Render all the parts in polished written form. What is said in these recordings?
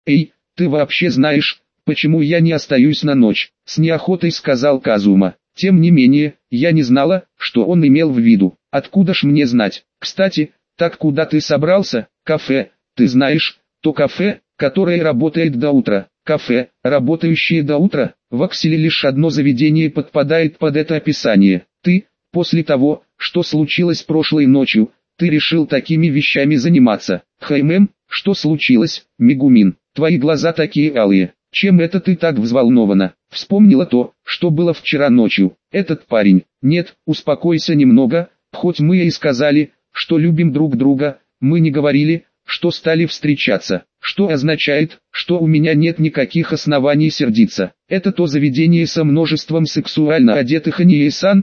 «Эй, ты вообще знаешь, почему я не остаюсь на ночь?» — с неохотой сказал Казума. Тем не менее, я не знала, что он имел в виду. Откуда ж мне знать? Кстати, так куда ты собрался? Кафе. Ты знаешь, то кафе, которое работает до утра. Кафе, работающее до утра? В Акселе лишь одно заведение подпадает под это описание. Ты, после того, что случилось прошлой ночью, ты решил такими вещами заниматься. Что случилось, Мегумин? Твои глаза такие алые. Чем это ты так взволнована? Вспомнила то, что было вчера ночью. Этот парень. Нет, успокойся немного, хоть мы и сказали, что любим друг друга, мы не говорили, что стали встречаться. Что означает, что у меня нет никаких оснований сердиться. Это то заведение со множеством сексуально одетых Ании-сан,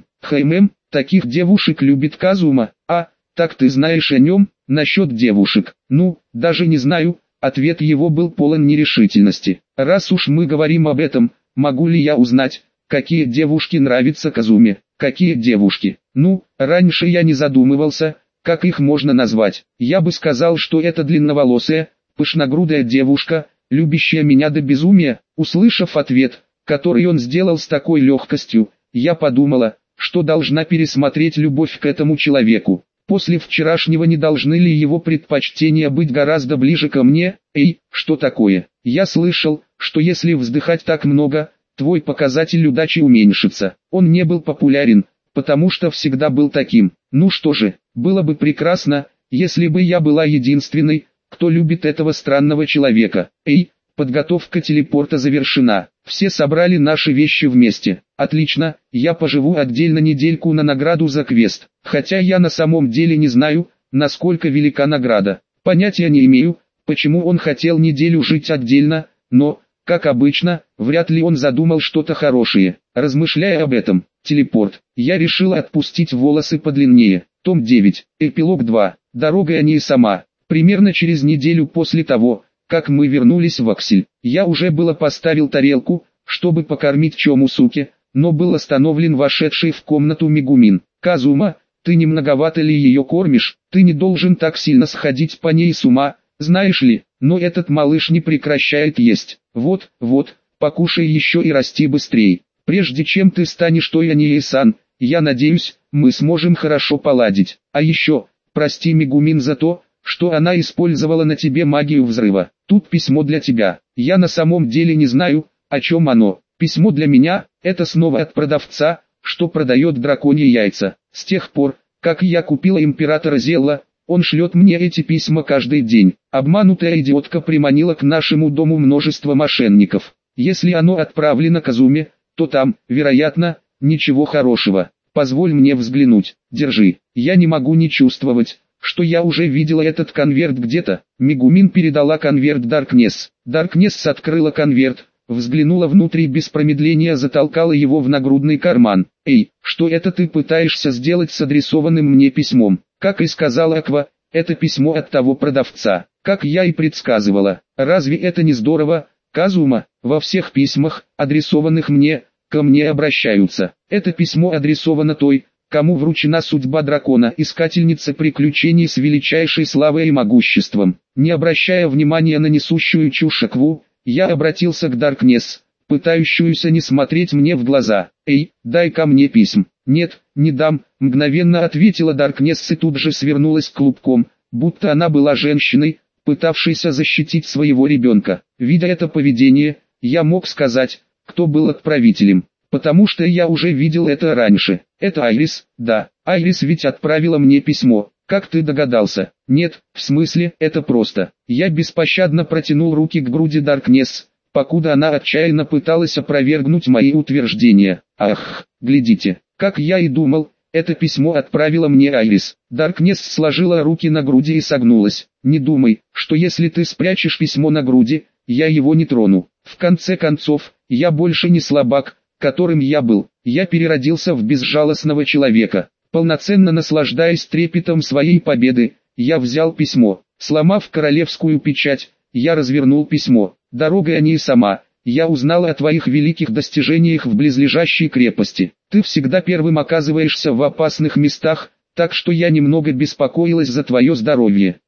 таких девушек любит Казума. А, так ты знаешь о нем? Насчет девушек. Ну, даже не знаю. Ответ его был полон нерешительности. Раз уж мы говорим об этом, могу ли я узнать, какие девушки нравятся Казуме? Какие девушки? Ну, раньше я не задумывался, как их можно назвать. Я бы сказал, что это длинноволосая, пышногрудая девушка, любящая меня до безумия. Услышав ответ, который он сделал с такой легкостью, я подумала, что должна пересмотреть любовь к этому человеку. После вчерашнего не должны ли его предпочтения быть гораздо ближе ко мне? Эй, что такое? Я слышал, что если вздыхать так много, твой показатель удачи уменьшится. Он не был популярен, потому что всегда был таким. Ну что же, было бы прекрасно, если бы я была единственной, кто любит этого странного человека. Эй, подготовка телепорта завершена. Все собрали наши вещи вместе. Отлично, я поживу отдельно недельку на награду за квест. Хотя я на самом деле не знаю, насколько велика награда. Понятия не имею, почему он хотел неделю жить отдельно, но, как обычно, вряд ли он задумал что-то хорошее. Размышляя об этом, телепорт, я решила отпустить волосы подлиннее. Том 9, эпилог 2, дорога Ании сама. Примерно через неделю после того, как мы вернулись в Аксель, я уже было поставил тарелку, чтобы покормить Чомусуке, но был остановлен вошедший в комнату Мегумин. «Казума, ты не многовато ли ее кормишь? Ты не должен так сильно сходить по ней с ума, знаешь ли, но этот малыш не прекращает есть. Вот, покушай еще и расти быстрее. Прежде чем ты станешь той Ании-сан, я надеюсь, мы сможем хорошо поладить. А еще, прости Мегумин за то, что она использовала на тебе магию взрыва. Тут письмо для тебя. Я на самом деле не знаю, о чем оно. Письмо для меня, это снова от продавца, что продает драконьи яйца. С тех пор, как я купила императора Зелла, он шлет мне эти письма каждый день. Обманутая идиотка приманила к нашему дому множество мошенников. Если оно отправлено Казуме, то там, вероятно, ничего хорошего. Позволь мне взглянуть. Держи. Я не могу не чувствовать, что я уже видела этот конверт где-то. Мегумин передала конверт Даркнесс. Даркнесс открыла конверт, взглянула внутрь и без промедления затолкала его в нагрудный карман. «Эй, что это ты пытаешься сделать с адресованным мне письмом?» Как и сказала Аква, это письмо от того продавца. Как я и предсказывала. Разве это не здорово, Казума? Во всех письмах, адресованных мне, ко мне обращаются. Это письмо адресовано той, кому вручена судьба дракона, искательница приключений с величайшей славой и могуществом. Не обращая внимания на несущую чушь Акву, я обратился к Даркнесс, пытающуюся не смотреть мне в глаза. «Эй, дай ко мне письм». «Нет, не дам», мгновенно ответила Даркнесс и тут же свернулась клубком, будто она была женщиной, пытавшейся защитить своего ребенка. Видя это поведение, я мог сказать, кто был отправителем, потому что я уже видел это раньше. Это Айрис, да, Айрис ведь отправила мне письмо. Как ты догадался? Нет, в смысле, это просто. Я беспощадно протянул руки к груди Даркнесс, покуда она отчаянно пыталась опровергнуть мои утверждения. Ах, глядите, как я и думал, это письмо отправила мне Айрис. Даркнесс сложила руки на груди и согнулась. Не думай, что если ты спрячешь письмо на груди, я его не трону. В конце концов, я больше не слабак, которым я был. Я переродился в безжалостного человека. Полноценно наслаждаясь трепетом своей победы, я взял письмо. Сломав королевскую печать, я развернул письмо. «Дорога Ании сама, я узнала о твоих великих достижениях в близлежащей крепости. Ты всегда первым оказываешься в опасных местах, так что я немного беспокоилась за твое здоровье.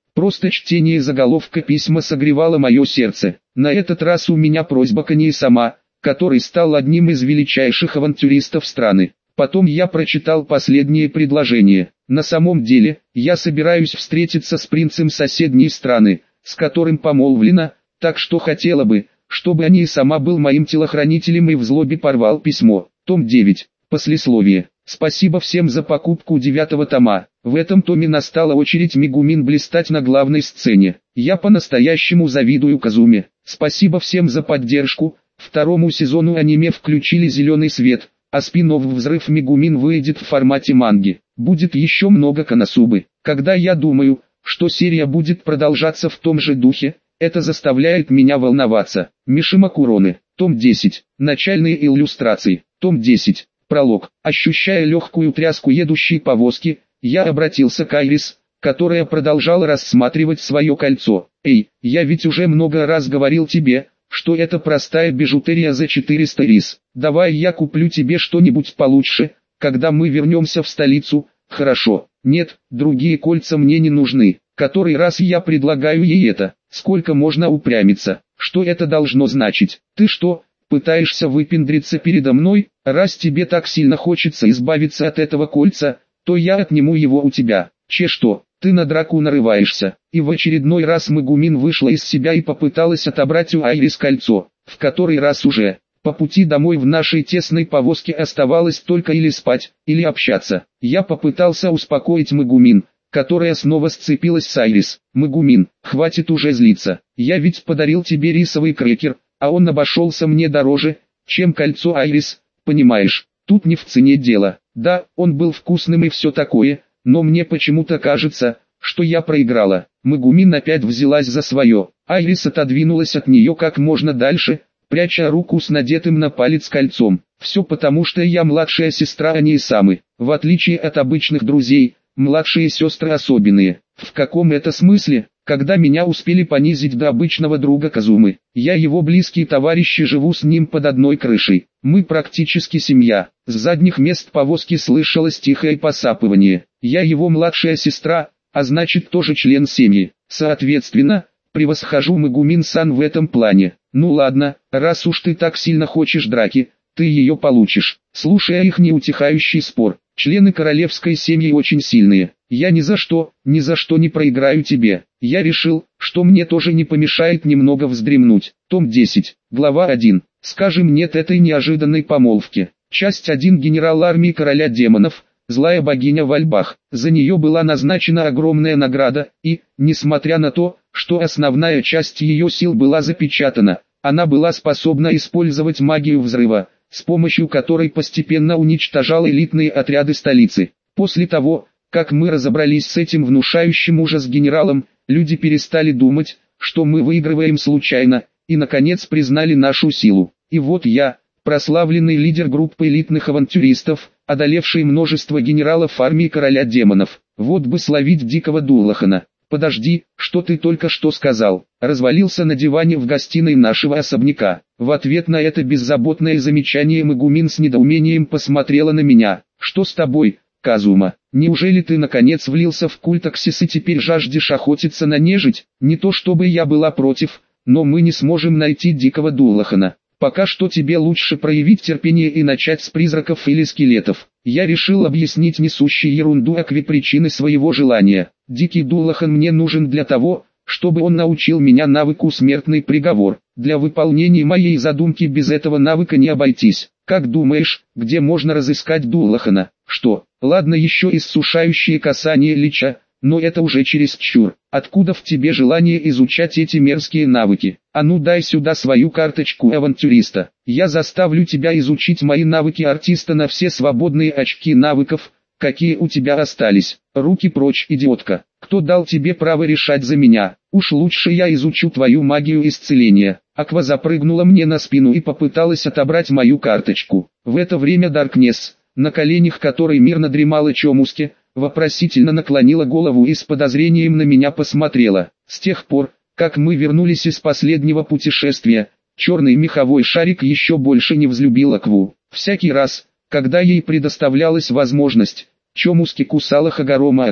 Просто чтение заголовка письма согревало мое сердце. На этот раз у меня просьба к ней сама, который стал одним из величайших авантюристов страны. Потом я прочитал последнее предложение. На самом деле, я собираюсь встретиться с принцем соседней страны, с которым помолвлена, так что хотела бы, чтобы они сама был моим телохранителем, и в злобе порвал письмо. Том 9. Послесловие. Спасибо всем за покупку 9-го тома. В этом томе настала очередь Мегумин блистать на главной сцене. Я по-настоящему завидую Казуме. Спасибо всем за поддержку. Второму сезону аниме включили зеленый свет, а спин-офф «Взрыв Мегумин» выйдет в формате манги. Будет еще много Коносубы. Когда я думаю, что серия будет продолжаться в том же духе, это заставляет меня волноваться. Мишима Куроне. Том 10. Начальные иллюстрации. Том 10. Пролог. Ощущая легкую тряску едущей повозки, я обратился к Айрис, которая продолжала рассматривать свое кольцо. «Эй, я ведь уже много раз говорил тебе, что это простая бижутерия за 400 рис. Давай я куплю тебе что-нибудь получше, когда мы вернемся в столицу». «Хорошо. Нет, другие кольца мне не нужны. Который раз я предлагаю ей это. Сколько можно упрямиться? Что это должно значить? Ты что, пытаешься выпендриться передо мной? Раз тебе так сильно хочется избавиться от этого кольца, то я отниму его у тебя». Что? Ты на драку нарываешься. И в очередной раз Мегумин вышла из себя и попыталась отобрать у Айрис кольцо. В который раз уже. По пути домой в нашей тесной повозке оставалось только или спать, или общаться. Я попытался успокоить Мегумин, которая снова сцепилась с Айрис. «Мегумин, хватит уже злиться. Я ведь подарил тебе рисовый крекер, а он обошелся мне дороже, чем кольцо Айрис, понимаешь? Тут не в цене дело. Да, он был вкусным и все такое, но мне почему-то кажется, что я проиграла». Мегумин опять взялась за свое. Айрис отодвинулась от нее как можно дальше, пряча руку с надетым на палец кольцом. «Все потому, что я младшая сестра, а не Исамы. В отличие от обычных друзей, младшие сестры особенные». «В каком это смысле?» «Когда меня успели понизить до обычного друга Казумы, я его близкий товарищ и живу с ним под одной крышей. Мы практически семья». С задних мест повозки слышалось тихое посапывание. «Я его младшая сестра, а значит тоже член семьи. Соответственно, превосхожу Мегумин-сан в этом плане. Ну ладно, раз уж ты так сильно хочешь драки, ты ее получишь». Слушая их неутихающий спор, члены королевской семьи очень сильные. «Я ни за что не проиграю тебе. Я решил, что мне тоже не помешает немного вздремнуть». Том 10, глава 1. Скажем нет этой неожиданной помолвке. Часть 1. Генерал армии короля демонов, злая богиня Вальбах. За нее была назначена огромная награда, и, несмотря на то, что основная часть ее сил была запечатана, она была способна использовать магию взрыва, с помощью которой постепенно уничтожала элитные отряды столицы. После того, как мы разобрались с этим внушающим ужас генералом, люди перестали думать, что мы выигрываем случайно, и наконец признали нашу силу. И вот я, прославленный лидер группы элитных авантюристов, одолевший множество генералов армии короля демонов. Вот бы словить дикого Дуллахана. «Подожди, что ты только что сказал?» Развалился на диване в гостиной нашего особняка. В ответ на это беззаботное замечание Мегумин с недоумением посмотрела на меня. «Что с тобой, Казума? Неужели ты наконец влился в культ Аксис и теперь жаждешь охотиться на нежить?» «Не то чтобы я была против, но мы не сможем найти дикого Дуллахана. Пока что тебе лучше проявить терпение и начать с призраков или скелетов». Я решил объяснить несущей ерунду Акве причины своего желания. «Дикий Дуллахан мне нужен для того, чтобы он научил меня навыку смертный приговор. Для выполнения моей задумки без этого навыка не обойтись. Как думаешь, где можно разыскать Дуллахана?» «Что? Ладно, еще иссушающее касание лича, но это уже чересчур. Откуда в тебе желание изучать эти мерзкие навыки? А ну дай сюда свою карточку авантюриста. Я заставлю тебя изучить мои навыки артиста на все свободные очки навыков, какие у тебя остались. Руки прочь, идиотка. Кто дал тебе право решать за меня? Уж лучше я изучу твою магию исцеления». Аква запрыгнула мне на спину и попыталась отобрать мою карточку. В это время Даркнесс, на коленях которой мирно дремала Чомуски, вопросительно наклонила голову и с подозрением на меня посмотрела. С тех пор, как мы вернулись из последнего путешествия, черный меховой шарик еще больше не взлюбил Акву. Всякий раз, когда ей предоставлялась возможность, Чомуски кусала Хагорома Аквы.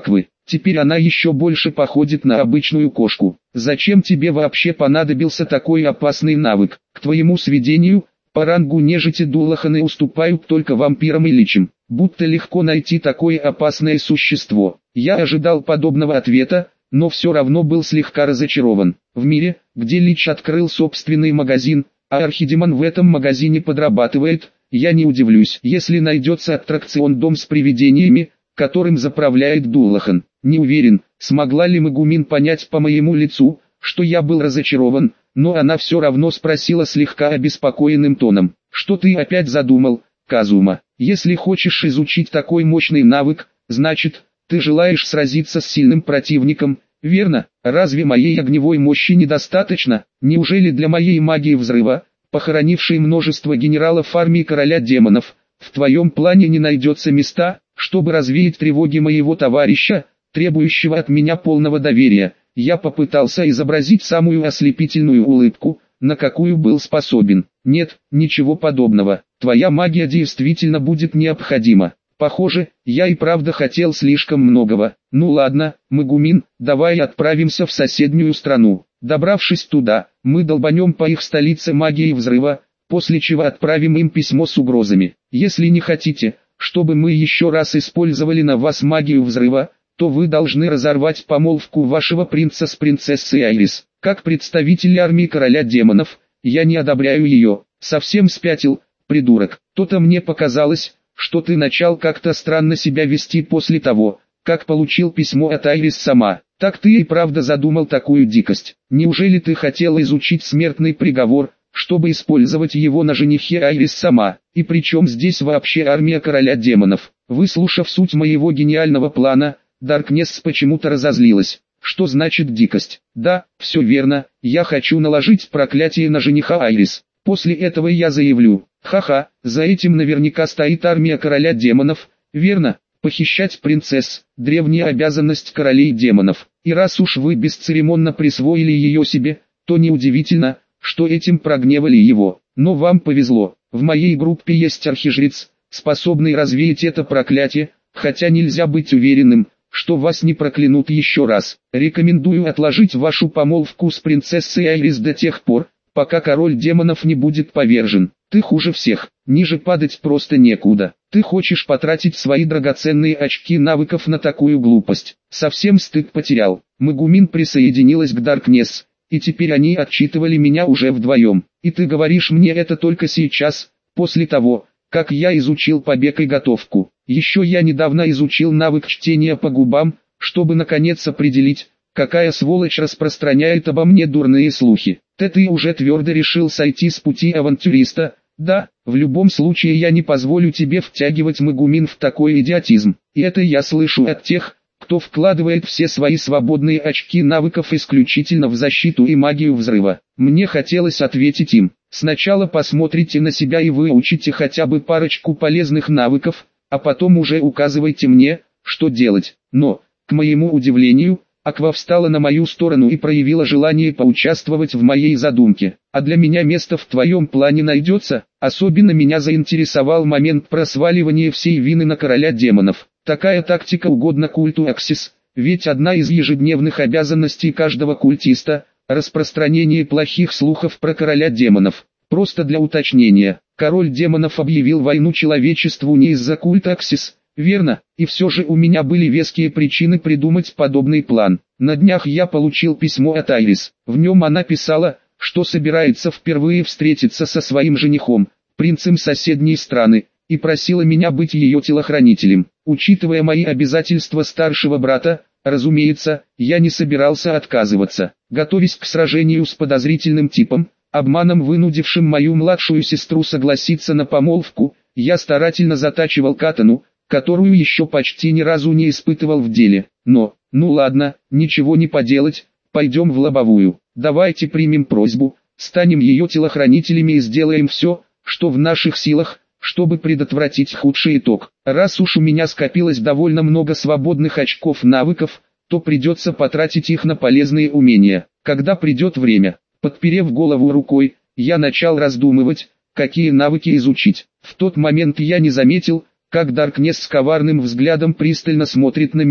теперь она еще больше походит на обычную кошку. Зачем тебе вообще понадобился такой опасный навык? К твоему сведению, по рангу нежити Дулаханы уступают только вампирам и личам. Будто легко найти такое опасное существо. Я ожидал подобного ответа, но все равно был слегка разочарован. В мире, где Лич открыл собственный магазин, а Архидемон в этом магазине подрабатывает, я не удивлюсь, если найдется аттракцион-дом с привидениями, которым заправляет Дулахан. Не уверен, смогла ли Мегумин понять по моему лицу, что я был разочарован, но она все равно спросила слегка обеспокоенным тоном: «Что ты опять задумал, Казума? Если хочешь изучить такой мощный навык, значит, ты желаешь сразиться с сильным противником, верно? Разве моей огневой мощи недостаточно? Неужели для моей магии взрыва, похоронившей множество генералов армии короля демонов, в твоем плане не найдется места, чтобы развеять тревоги моего товарища, требующего от меня полного доверия?» Я попытался изобразить самую ослепительную улыбку, на какую был способен. «Нет, ничего подобного. Твоя магия действительно будет необходима. Похоже, я и правда хотел слишком многого. Ну ладно, Мегумин, давай отправимся в соседнюю страну. Добравшись туда, мы долбанем по их столице магией взрыва, после чего отправим им письмо с угрозами. Если не хотите, чтобы мы еще раз использовали на вас магию взрыва, то вы должны разорвать помолвку вашего принца с принцессой Айрис. Как представитель армии короля демонов, я не одобряю ее. Совсем спятил, придурок. То-то мне показалось, что ты начал как-то странно себя вести после того, как получил письмо от Айрис сама. Так ты и правда задумал такую дикость. Неужели ты хотел изучить смертный приговор, чтобы использовать его на женихе Айрис сама? И причем здесь вообще армия короля демонов? Выслушав суть моего гениального плана, Даркнесс почему-то разозлилась. Что значит дикость? Да, все верно, я хочу наложить проклятие на жениха Айрис. После этого я заявлю: ха-ха, за этим наверняка стоит армия короля демонов, верно? Похищать принцесс – древняя обязанность королей демонов. И раз уж вы бесцеремонно присвоили ее себе, то неудивительно, что этим прогневали его. Но вам повезло, в моей группе есть архижрец, способный развеять это проклятие, хотя нельзя быть уверенным, что вас не проклянут еще раз. Рекомендую отложить вашу помолвку с принцессой Айрис до тех пор, пока король демонов не будет повержен. Ты хуже всех, ниже падать просто некуда. Ты хочешь потратить свои драгоценные очки навыков на такую глупость. Совсем стыд потерял. Мегумин присоединилась к Даркнесс, и теперь они отчитывали меня уже вдвоем. И ты говоришь мне это только сейчас, после того, как я изучил побег и готовку. Еще я недавно изучил навык чтения по губам, чтобы наконец определить, какая сволочь распространяет обо мне дурные слухи. Ты уже твердо решил сойти с пути авантюриста. Да, в любом случае я не позволю тебе втягивать Мегумин в такой идиотизм. И это я слышу от тех, кто вкладывает все свои свободные очки навыков исключительно в защиту и магию взрыва. Мне хотелось ответить им: сначала посмотрите на себя и выучите хотя бы парочку полезных навыков, а потом уже указывайте мне, что делать. Но, к моему удивлению, Аква встала на мою сторону и проявила желание поучаствовать в моей задумке. А для меня место в твоем плане найдется? Особенно меня заинтересовал момент просваливания всей вины на короля демонов. Такая тактика угодна культу Аксис, ведь одна из ежедневных обязанностей каждого культиста – распространение плохих слухов про короля демонов. Просто для уточнения, король демонов объявил войну человечеству не из-за культа Аксис, верно? И все же у меня были веские причины придумать подобный план. На днях я получил письмо от Айрис. В нем она писала, что собирается впервые встретиться со своим женихом, принцем соседней страны, и просила меня быть ее телохранителем. Учитывая мои обязательства старшего брата, разумеется, я не собирался отказываться. Готовясь к сражению с подозрительным типом, обманом вынудившим мою младшую сестру согласиться на помолвку, я старательно затачивал катану, которую еще почти ни разу не испытывал в деле. Но, ну ладно, ничего не поделать, пойдем в лобовую. Давайте примем просьбу, станем ее телохранителями и сделаем все, что в наших силах, чтобы предотвратить худший итог. Раз уж у меня скопилось довольно много свободных очков навыков, то придется потратить их на полезные умения. Когда придет время, подперев голову рукой, я начал раздумывать, какие навыки изучить. В тот момент я не заметил, как Даркнесс с коварным взглядом пристально смотрит на меня.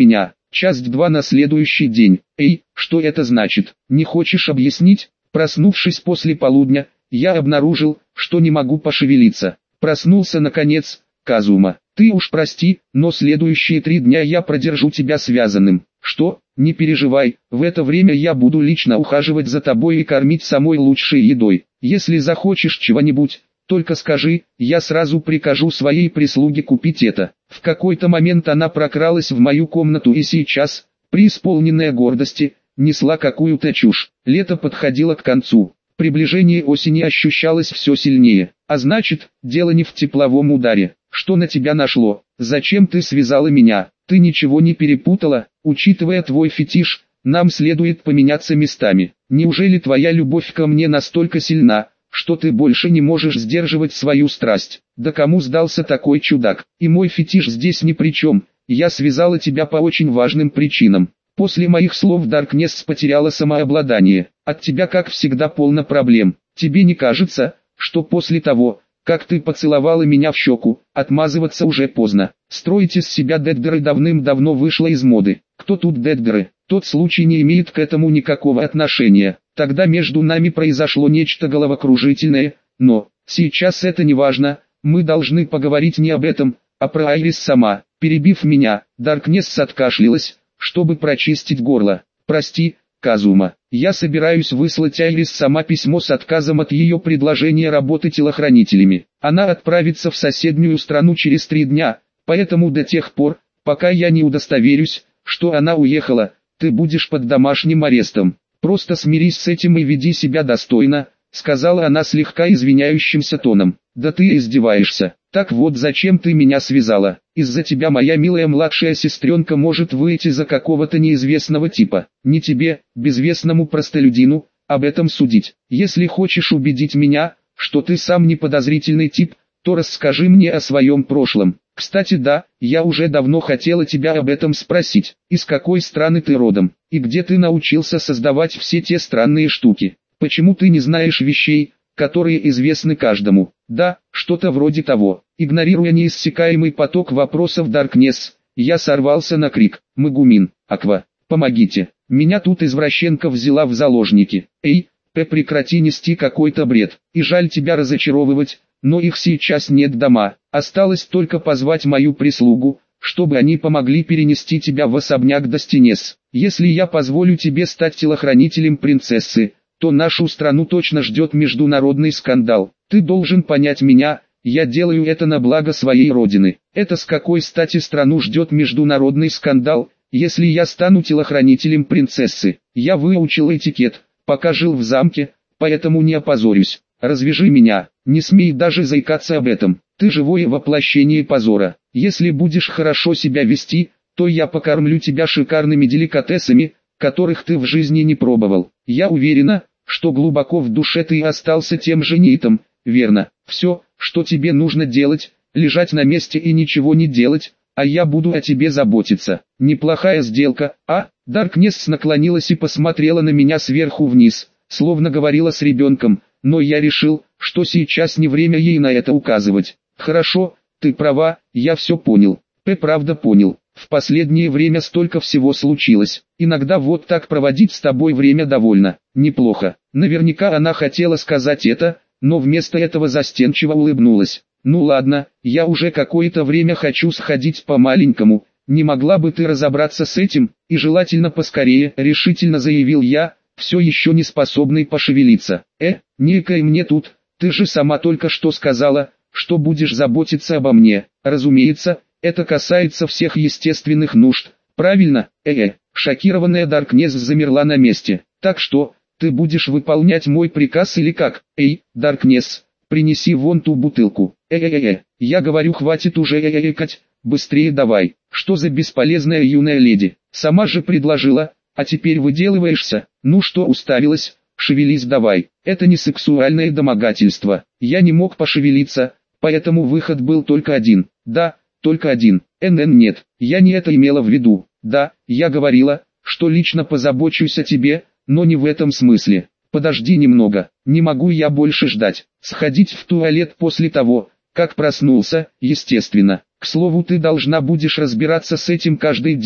Часть 2 на следующий день. Эй, что это значит? Не хочешь объяснить? Проснувшись после полудня, я обнаружил, что не могу пошевелиться. Проснулся наконец, Казума. Ты уж прости, но следующие 3 дня я продержу тебя связанным. Что? Не переживай, в это время я буду лично ухаживать за тобой и кормить самой лучшей едой. Если захочешь чего-нибудь, только скажи, я сразу прикажу своей прислуге купить это. В какой-то момент она прокралась в мою комнату и сейчас, преисполненная гордости, несла какую-то чушь. Лето подходило к концу. Приближение осени ощущалось все сильнее. А значит, дело не в тепловом ударе. Что на тебя нашло? Зачем ты связала меня? Ты ничего не перепутала? Учитывая твой фетиш, нам следует поменяться местами. Неужели твоя любовь ко мне настолько сильна, что ты больше не можешь сдерживать свою страсть? Да кому сдался такой чудак? И мой фетиш здесь ни при чем. Я связала тебя по очень важным причинам. После моих слов Даркнесс потеряла самообладание. От тебя, как всегда, полно проблем. Тебе не кажется, что после того, как ты поцеловала меня в щеку, отмазываться уже поздно? Строить из себя деддеры давным-давно вышло из моды. Кто тут деддеры? Тот случай не имеет к этому никакого отношения. Тогда между нами произошло нечто головокружительное, но сейчас это не важно. Мы должны поговорить не об этом, а про Айрис сама. Перебив меня, Даркнесс откашлялась, чтобы прочистить горло. Прости, Казума, я собираюсь выслать Айрис сама письмо с отказом от ее предложения работы телохранителями. Она отправится в соседнюю страну через 3 дня, поэтому до тех пор, пока я не удостоверюсь, что она уехала, ты будешь под домашним арестом. Просто смирись с этим и веди себя достойно, сказала она слегка извиняющимся тоном. Да ты издеваешься. Так вот зачем ты меня связала? Из-за тебя моя милая младшая сестренка может выйти за какого-то неизвестного типа. Не тебе, безвестному простолюдину, об этом судить. Если хочешь убедить меня, что ты сам не подозрительный тип, то расскажи мне о своем прошлом. Кстати, да, я уже давно хотела тебя об этом спросить. Из какой страны ты родом? И где ты научился создавать все те странные штуки? Почему ты не знаешь вещей, которые известны каждому? Да, что-то вроде того. Игнорируя неиссякаемый поток вопросов Даркнесс, я сорвался на крик. Магумин, Аква, помогите. Меня тут извращенка взяла в заложники. Эй, прекрати нести какой-то бред. И жаль тебя разочаровывать, но их сейчас нет дома. Осталось только позвать мою прислугу, чтобы они помогли перенести тебя в особняк Достинес. Если я позволю тебе стать телохранителем принцессы, то нашу страну точно ждет международный скандал. Ты должен понять меня, я делаю это на благо своей родины. Это с какой стати страну ждет международный скандал, если я стану телохранителем принцессы? Я выучил этикет, пока жил в замке, поэтому не опозорюсь. Развяжи меня, не смей даже заикаться об этом. Ты живое воплощение позора. Если будешь хорошо себя вести, то я покормлю тебя шикарными деликатесами, которых ты в жизни не пробовал. Я уверена, что глубоко в душе ты остался тем же Нейтом, верно? Все, что тебе нужно делать, лежать на месте и ничего не делать, а я буду о тебе заботиться. Неплохая сделка, а? Даркнесс наклонилась и посмотрела на меня сверху вниз, словно говорила с ребенком, но я решил, что сейчас не время ей на это указывать. Хорошо, ты права, я все понял. Правда понял. В последнее время столько всего случилось. Иногда вот так проводить с тобой время довольно неплохо. Наверняка она хотела сказать это, но вместо этого застенчиво улыбнулась. Ну ладно, я уже какое-то время хочу сходить по-маленькому. Не могла бы ты разобраться с этим, и желательно поскорее, решительно заявил я, все еще не способный пошевелиться. Некай мне тут, ты же сама только что сказала, что будешь заботиться обо мне. Разумеется, это касается всех естественных нужд, правильно? Шокированная Даркнесс замерла на месте. Так что, ты будешь выполнять мой приказ или как? Эй, Даркнесс, принеси вон ту бутылку. Я говорю, хватит уже экать, быстрее давай. Что за бесполезная юная леди? Сама же предложила, а теперь выделываешься. Ну что уставилась, шевелись давай. Это не сексуальное домогательство. Я не мог пошевелиться, поэтому выход был только один. Да, только один. Нет, я не это имела в виду. Да, я говорила, что лично позабочусь о тебе, но не в этом смысле. Подожди немного, не могу я больше ждать. Сходить в туалет после того, как проснулся, естественно. К слову, ты должна будешь разбираться с этим каждый день,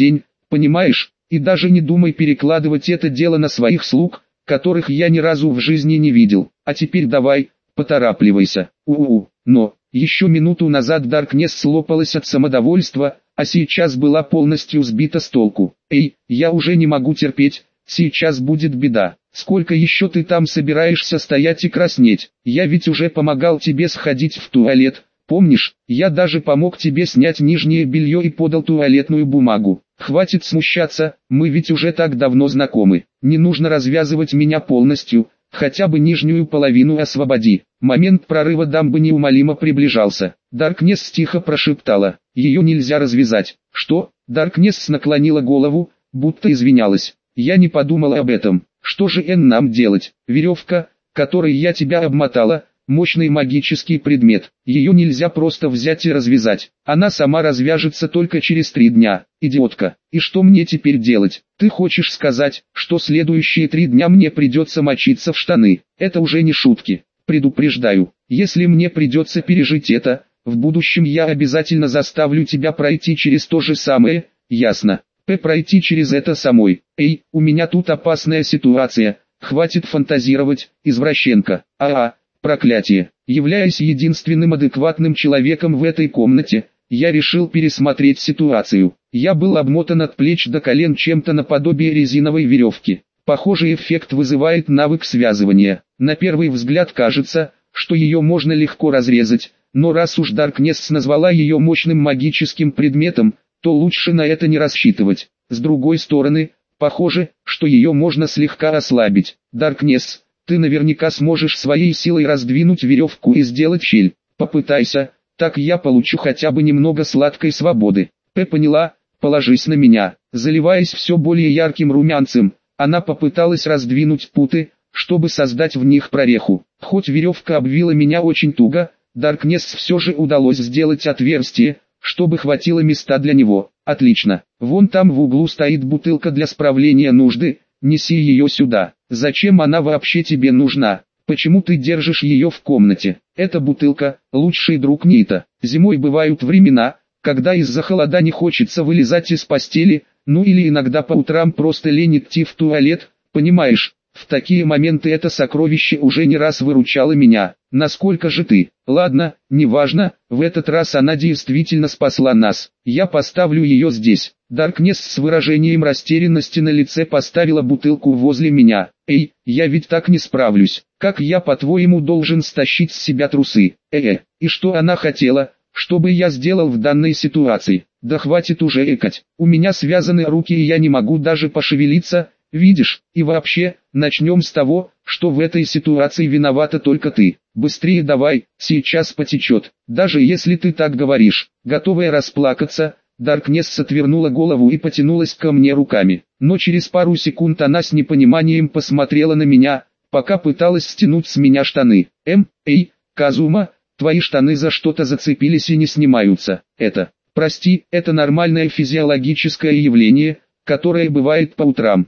понимаешь? И даже не думай перекладывать это дело на своих слуг, которых я ни разу в жизни не видел. А теперь давай, поторапливайся. Но, еще минуту назад Даркнесс слопалась от самодовольства, а сейчас была полностью сбита с толку. Эй, я уже не могу терпеть, сейчас будет беда. Сколько еще ты там собираешься стоять и краснеть? Я ведь уже помогал тебе сходить в туалет. Помнишь, я даже помог тебе снять нижнее белье и подал туалетную бумагу. Хватит смущаться, мы ведь уже так давно знакомы. Не нужно развязывать меня полностью, хотя бы нижнюю половину освободи. Момент прорыва дамбы неумолимо приближался. Даркнесс тихо прошептала, ее нельзя развязать. Что? Даркнесс наклонила голову, будто извинялась. Я не подумала об этом. Что же нам делать? Веревка, которой я тебя обмотала, мощный магический предмет. Ее нельзя просто взять и развязать. Она сама развяжется только через 3 дня. Идиотка. И что мне теперь делать? Ты хочешь сказать, что следующие 3 дня мне придется мочиться в штаны? Это уже не шутки. Предупреждаю, если мне придется пережить это, в будущем я обязательно заставлю тебя пройти через то же самое, ясно? Пройти через это самой. Эй, у меня тут опасная ситуация, хватит фантазировать, извращенка. Проклятие. Являясь единственным адекватным человеком в этой комнате, я решил пересмотреть ситуацию. Я был обмотан от плеч до колен чем-то наподобие резиновой веревки. Похожий эффект вызывает навык связывания. На первый взгляд кажется, что ее можно легко разрезать, но раз уж Даркнесс назвала ее мощным магическим предметом, то лучше на это не рассчитывать. С другой стороны, похоже, что ее можно слегка ослабить. Даркнесс, ты наверняка сможешь своей силой раздвинуть веревку и сделать щель. Попытайся, так я получу хотя бы немного сладкой свободы. Поняла, положись на меня. Заливаясь все более ярким румянцем, она попыталась раздвинуть путы, чтобы создать в них прореху. Хоть веревка обвила меня очень туго, Даркнесс все же удалось сделать отверстие, чтобы хватило места для него. Отлично. Вон там в углу стоит бутылка для справления нужды, неси ее сюда. Зачем она вообще тебе нужна? Почему ты держишь ее в комнате? Эта бутылка – лучший друг Нита. Зимой бывают времена, когда из-за холода не хочется вылезать из постели, ну или иногда по утрам просто лень идти в туалет, понимаешь? В такие моменты это сокровище уже не раз выручало меня. Насколько же ты? Ладно, неважно, в этот раз она действительно спасла нас. Я поставлю ее здесь. Даркнесс с выражением растерянности на лице поставила бутылку возле меня. Эй, я ведь так не справлюсь. Как я, по-твоему, должен стащить с себя трусы? И что она хотела, чтобы я сделал в данной ситуации? Да хватит уже экать. У меня связаны руки и я не могу даже пошевелиться. Видишь, и вообще, начнем с того, что в этой ситуации виновата только ты. Быстрее давай, сейчас потечет. Даже если ты так говоришь, готовая расплакаться, Даркнесс отвернула голову и потянулась ко мне руками. Но через пару секунд она с непониманием посмотрела на меня, пока пыталась стянуть с меня штаны. Эй, Казума, твои штаны за что-то зацепились и не снимаются. Прости, это нормальное физиологическое явление, которое бывает по утрам.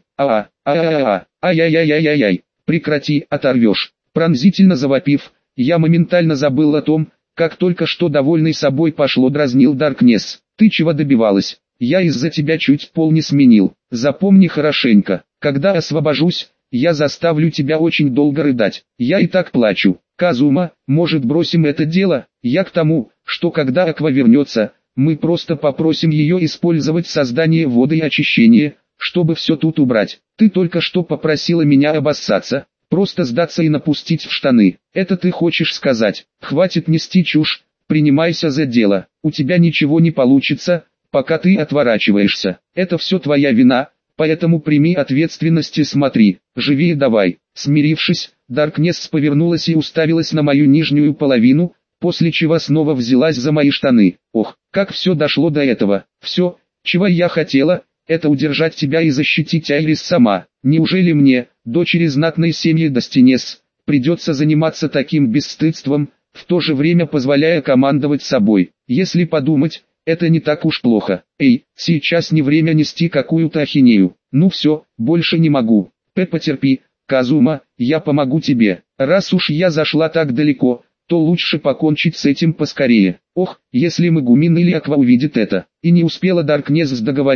Ай-яй-яй-яй-яй, прекрати, оторвешь. Пронзительно завопив, я моментально забыл о том, как только что довольный собой пошло дразнил Даркнесс. Ты чего добивалась? Я из-за тебя чуть пол не сменил. Запомни хорошенько, когда освобожусь, я заставлю тебя очень долго рыдать. Я и так плачу. Казума, может бросим это дело? Я к тому, что когда Аква вернется, мы просто попросим ее использовать создание воды и очищение, чтобы все тут убрать. Ты только что попросила меня обоссаться, просто сдаться и напустить в штаны. Это ты хочешь сказать? Хватит нести чушь, принимайся за дело. У тебя ничего не получится, пока ты отворачиваешься. Это все твоя вина, поэтому прими ответственность и смотри, живее давай. Смирившись, Даркнесс повернулась и уставилась на мою нижнюю половину, после чего снова взялась за мои штаны. Ох, как все дошло до этого. Все, чего я хотела, это удержать тебя и защитить Айрис сама. Неужели мне, дочери знатной семьи Достинес, придется заниматься таким бесстыдством, в то же время позволяя командовать собой? Если подумать, это не так уж плохо. Эй, сейчас не время нести какую-то ахинею. Ну все, больше не могу. Потерпи, Казума, я помогу тебе. Раз уж я зашла так далеко, то лучше покончить с этим поскорее. Ох, если Мегумин или Аква увидит это. И не успела Даркнесс договорить,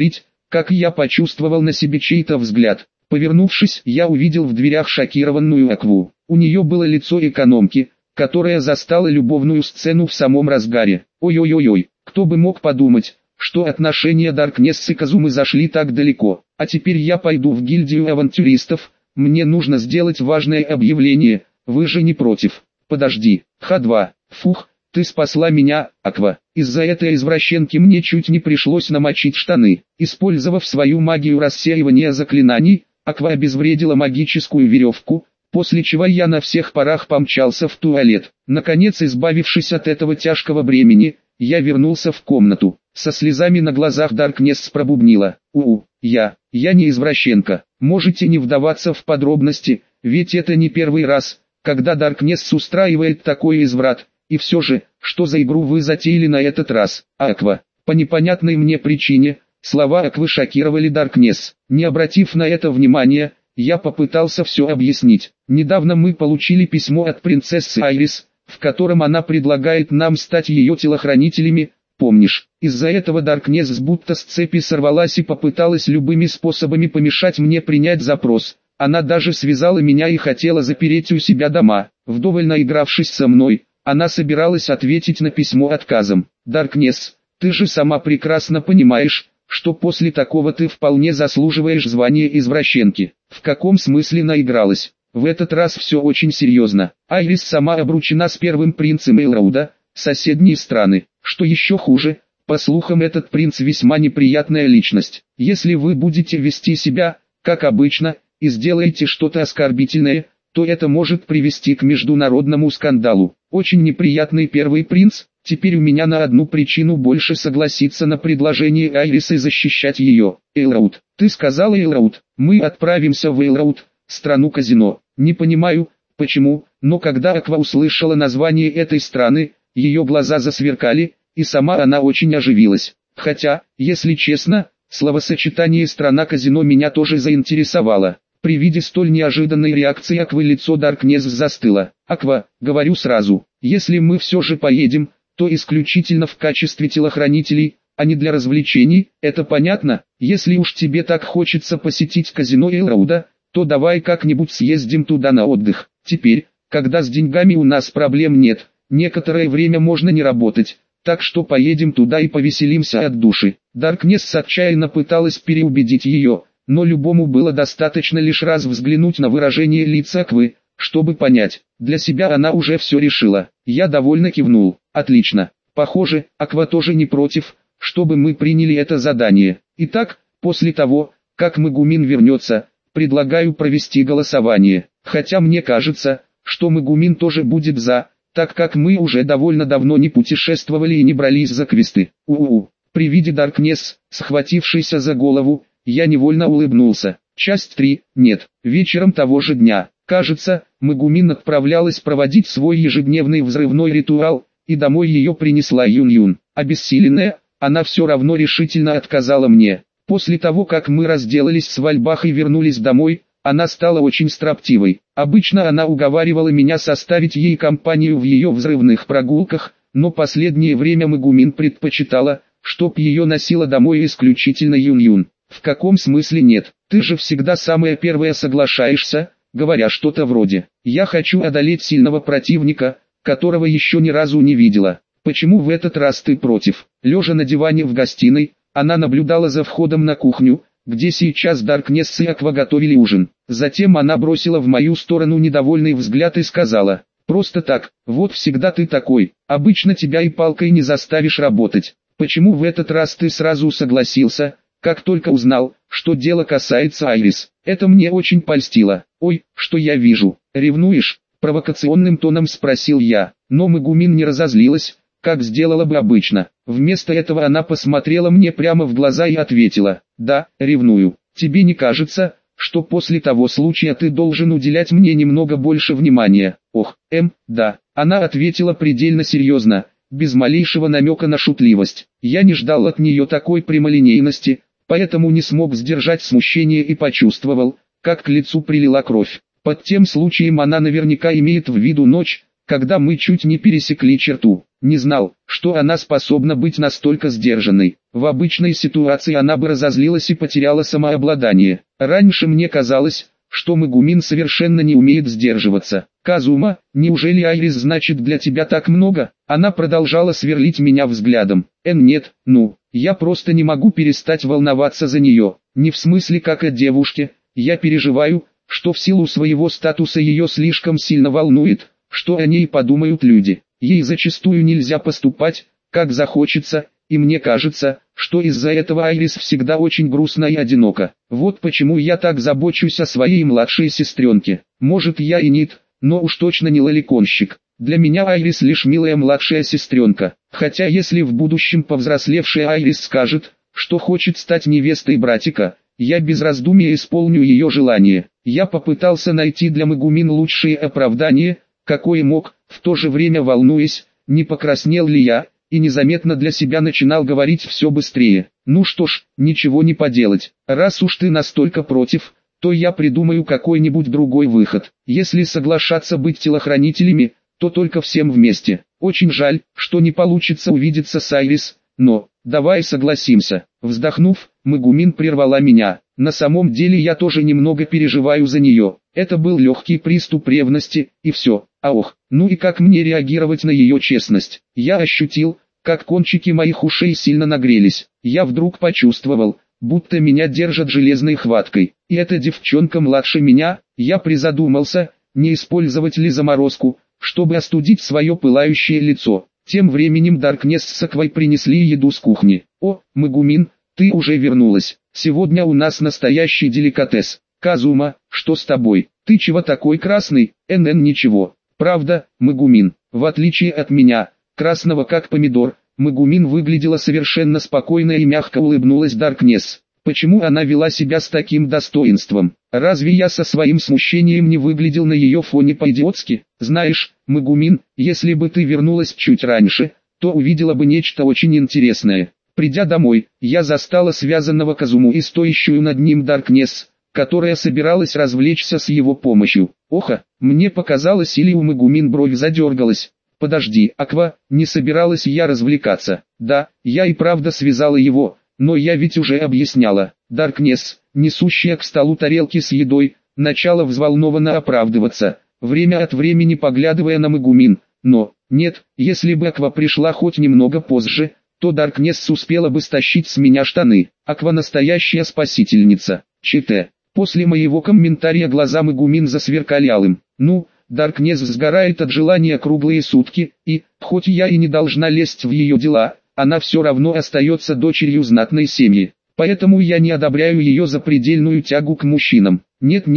как и я почувствовал на себе чей-то взгляд. Повернувшись, я увидел в дверях шокированную Акву. У нее было лицо экономки, которая застала любовную сцену в самом разгаре. Ой-ой-ой-ой, кто бы мог подумать, что отношения Даркнесс и Казумы зашли так далеко. А теперь я пойду в гильдию авантюристов, мне нужно сделать важное объявление, вы же не против? Подожди, Х2, фух, ты спасла меня, Аква. Из-за этой извращенки мне чуть не пришлось намочить штаны. Использовав свою магию рассеивания заклинаний, Аква обезвредила магическую веревку, после чего я на всех парах помчался в туалет. Наконец, избавившись от этого тяжкого бремени, я вернулся в комнату. Со слезами на глазах Даркнесс пробубнила: я не извращенка. Можете не вдаваться в подробности, ведь это не первый раз, когда Даркнесс устраивает такой изврат. И все же, что за игру вы затеяли на этот раз, Аква? По непонятной мне причине, слова Аквы шокировали Даркнесс. Не обратив на это внимания, я попытался все объяснить. Недавно мы получили письмо от принцессы Айрис, в котором она предлагает нам стать ее телохранителями, помнишь? Из-за этого Даркнесс будто с цепи сорвалась и попыталась любыми способами помешать мне принять запрос. Она даже связала меня и хотела запереть у себя дома. Вдоволь наигравшись со мной, она собиралась ответить на письмо отказом. Даркнесс, ты же сама прекрасно понимаешь, что после такого ты вполне заслуживаешь звания извращенки. В каком смысле наигралась? В этот раз все очень серьезно. Айрис сама обручена с первым принцем Эйлроуда, соседние страны. Что еще хуже, по слухам этот принц весьма неприятная личность. Если вы будете вести себя, как обычно, и сделаете что-то оскорбительное, то это может привести к международному скандалу. Очень неприятный первый принц. Теперь у меня на одну причину больше согласиться на предложение Айрис и защищать ее. Эйлроуд, ты сказал Эйлроуд, мы отправимся в Эйлроуд, страну казино. Не понимаю, почему, но когда Аква услышала название этой страны, ее глаза засверкали, и сама она очень оживилась. Хотя, если честно, словосочетание «страна казино» меня тоже заинтересовало. При виде столь неожиданной реакции Аквы лицо Даркнесс застыло. Аква, говорю сразу, если мы все же поедем, то исключительно в качестве телохранителей, а не для развлечений, это понятно? Если уж тебе так хочется посетить казино Эйлроуда, то давай как-нибудь съездим туда на отдых. Теперь, когда с деньгами у нас проблем нет, некоторое время можно не работать, так что поедем туда и повеселимся от души. Даркнесс отчаянно пыталась переубедить ее, но любому было достаточно лишь раз взглянуть на выражение лица Аквы, чтобы понять, для себя она уже все решила. Я довольно кивнул. Отлично. Похоже, Аква тоже не против, чтобы мы приняли это задание. Итак, после того, как Мегумин вернется, предлагаю провести голосование. Хотя мне кажется, что Мегумин тоже будет за, так как мы уже довольно давно не путешествовали и не брались за квесты. При виде Даркнесс, схватившейся за голову, я невольно улыбнулся. Часть 3. Нет. Вечером того же дня, кажется, Мегумин отправлялась проводить свой ежедневный взрывной ритуал, и домой ее принесла Юн-Юн. Обессиленная, она все равно решительно отказала мне. После того, как мы разделались с Вальбах и вернулись домой, она стала очень строптивой. Обычно она уговаривала меня составить ей компанию в ее взрывных прогулках, но последнее время Мегумин предпочитала, чтоб ее носила домой исключительно Юн-Юн. В каком смысле нет? Ты же всегда самая первая соглашаешься, говоря что-то вроде «Я хочу одолеть сильного противника, которого еще ни разу не видела. Почему в этот раз ты против?» Лежа на диване в гостиной, она наблюдала за входом на кухню, где сейчас Даркнесс и Аква готовили ужин. Затем она бросила в мою сторону недовольный взгляд и сказала: «Просто так, вот всегда ты такой, обычно тебя и палкой не заставишь работать. Почему в этот раз ты сразу согласился, как только узнал, что дело касается Айрис? Это мне очень польстило». «Ой, что я вижу, ревнуешь?» Провокационным тоном спросил я, но Мегумин не разозлилась, как сделала бы обычно. Вместо этого она посмотрела мне прямо в глаза и ответила: «Да, ревную. Тебе не кажется, что после того случая ты должен уделять мне немного больше внимания?» «Ох, да». Она ответила предельно серьезно, без малейшего намека на шутливость. Я не ждал от нее такой прямолинейности, поэтому не смог сдержать смущение и почувствовал, как к лицу прилила кровь. Под тем случаем она наверняка имеет в виду ночь, когда мы чуть не пересекли черту. Не знал, что она способна быть настолько сдержанной. В обычной ситуации она бы разозлилась и потеряла самообладание. Раньше мне казалось, что Мегумин совершенно не умеет сдерживаться. «Казума, неужели Айрис значит для тебя так много?» Она продолжала сверлить меня взглядом. Нет, я просто не могу перестать волноваться за нее. Не в смысле как о девушке, я переживаю, что в силу своего статуса ее слишком сильно волнует, что о ней подумают люди. Ей зачастую нельзя поступать, как захочется, и мне кажется, что из-за этого Айрис всегда очень грустна и одинока. Вот почему я так забочусь о своей младшей сестренке. Может, я и нит, но уж точно не лоликонщик. Для меня Айрис лишь милая младшая сестренка. Хотя если в будущем повзрослевшая Айрис скажет, что хочет стать невестой братика, я без раздумия исполню ее желание. Я попытался найти для Мегумин лучшее оправдание, какое мог, в то же время волнуясь, не покраснел ли я, и незаметно для себя начинал говорить все быстрее. Ну что ж, ничего не поделать. Раз уж ты настолько против, то я придумаю какой-нибудь другой выход. Если соглашаться быть телохранителями, то только всем вместе. Очень жаль, что не получится увидеться с Айрис, но, давай согласимся. Вздохнув, Мегумин прервала меня. На самом деле я тоже немного переживаю за нее. Это был легкий приступ ревности, и все. Ну и как мне реагировать на ее честность? Я ощутил, как кончики моих ушей сильно нагрелись. Я вдруг почувствовал, будто меня держат железной хваткой. И эта девчонка младше меня. Я призадумался, не использовать ли заморозку, чтобы остудить свое пылающее лицо. Тем временем Даркнесс с Аквой принесли еду с кухни. «О, Мегумин, ты уже вернулась. Сегодня у нас настоящий деликатес. Казума, что с тобой? Ты чего такой красный?» Ничего. Правда, Мегумин, в отличие от меня, красного как помидор, Мегумин выглядела совершенно спокойно и мягко улыбнулась Даркнесс. Почему она вела себя с таким достоинством? Разве я со своим смущением не выглядел на ее фоне по-идиотски? Знаешь, Мегумин, если бы ты вернулась чуть раньше, то увидела бы нечто очень интересное. Придя домой, я застала связанного Казуму и стоящую над ним Даркнесс, которая собиралась развлечься с его помощью. Оха, мне показалось, или у Мегумин бровь задергалась. Подожди, Аква, не собиралась я развлекаться. Да, я и правда связала его, но я ведь уже объясняла. Даркнесс, несущая к столу тарелки с едой, начала взволнованно оправдываться, время от времени поглядывая на Мегумин. Но, нет, если бы Аква пришла хоть немного позже, то Даркнесс успела бы стащить с меня штаны. Аква настоящая спасительница. ЧТ. После моего комментария глаза Мегумин засверкали алым. Даркнесс сгорает от желания круглые сутки, и, хоть я и не должна лезть в ее дела, она все равно остается дочерью знатной семьи. Поэтому я не одобряю ее запредельную тягу к мужчинам. Нет,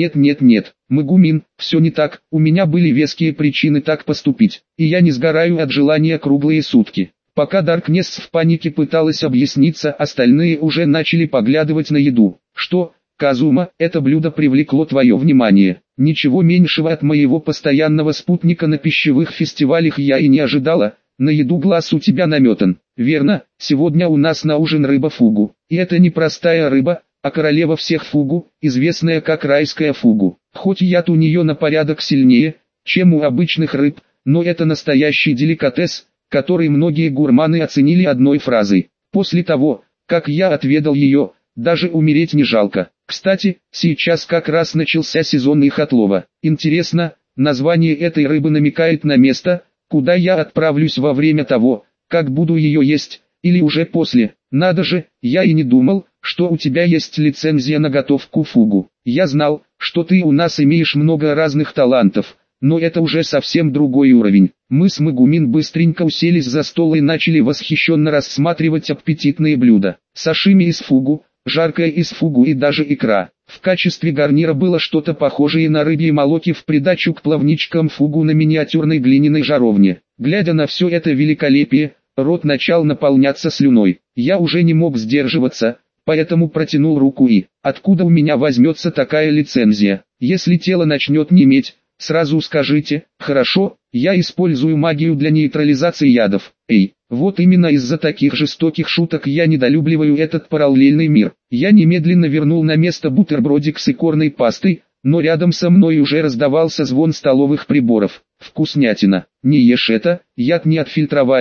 Мегумин, все не так, у меня были веские причины так поступить, и я не сгораю от желания круглые сутки. Пока Даркнесс в панике пыталась объясниться, остальные уже начали поглядывать на еду. Что, Казума, это блюдо привлекло твое внимание? Ничего меньшего от моего постоянного спутника на пищевых фестивалях я и не ожидала. На еду глаз у тебя наметан. Верно, сегодня у нас на ужин рыба фугу. И это не простая рыба, а королева всех фугу, известная как райская фугу. Хоть яд у нее на порядок сильнее, чем у обычных рыб, но это настоящий деликатес, который многие гурманы оценили одной фразой. После того, как я отведал ее, даже умереть не жалко. Кстати, сейчас как раз начался сезон их отлова. Интересно, название этой рыбы намекает на место, куда я отправлюсь во время того, как буду ее есть, или уже после. Надо же, я и не думал, что у тебя есть лицензия на готовку фугу. Я знал, что ты у нас имеешь много разных талантов, но это уже совсем другой уровень. Мы с Мегумин быстренько уселись за стол и начали восхищенно рассматривать аппетитные блюда. Сашими из фугу, жаркое из фугу и даже икра. В качестве гарнира было что-то похожее на рыбьи молоки в придачу к плавничкам фугу на миниатюрной глиняной жаровне. Глядя на все это великолепие, рот начал наполняться слюной. Я уже не мог сдерживаться, поэтому протянул руку и, откуда у меня возьмется такая лицензия? Если тело начнет неметь, сразу скажите, хорошо, я использую магию для нейтрализации ядов. Вот именно из-за таких жестоких шуток я недолюбливаю этот параллельный мир. Я немедленно вернул на место бутербродик с икорной пастой, но рядом со мной уже раздавался звон столовых приборов. Вкуснятина. Не ешь это, яд не отфильтровали,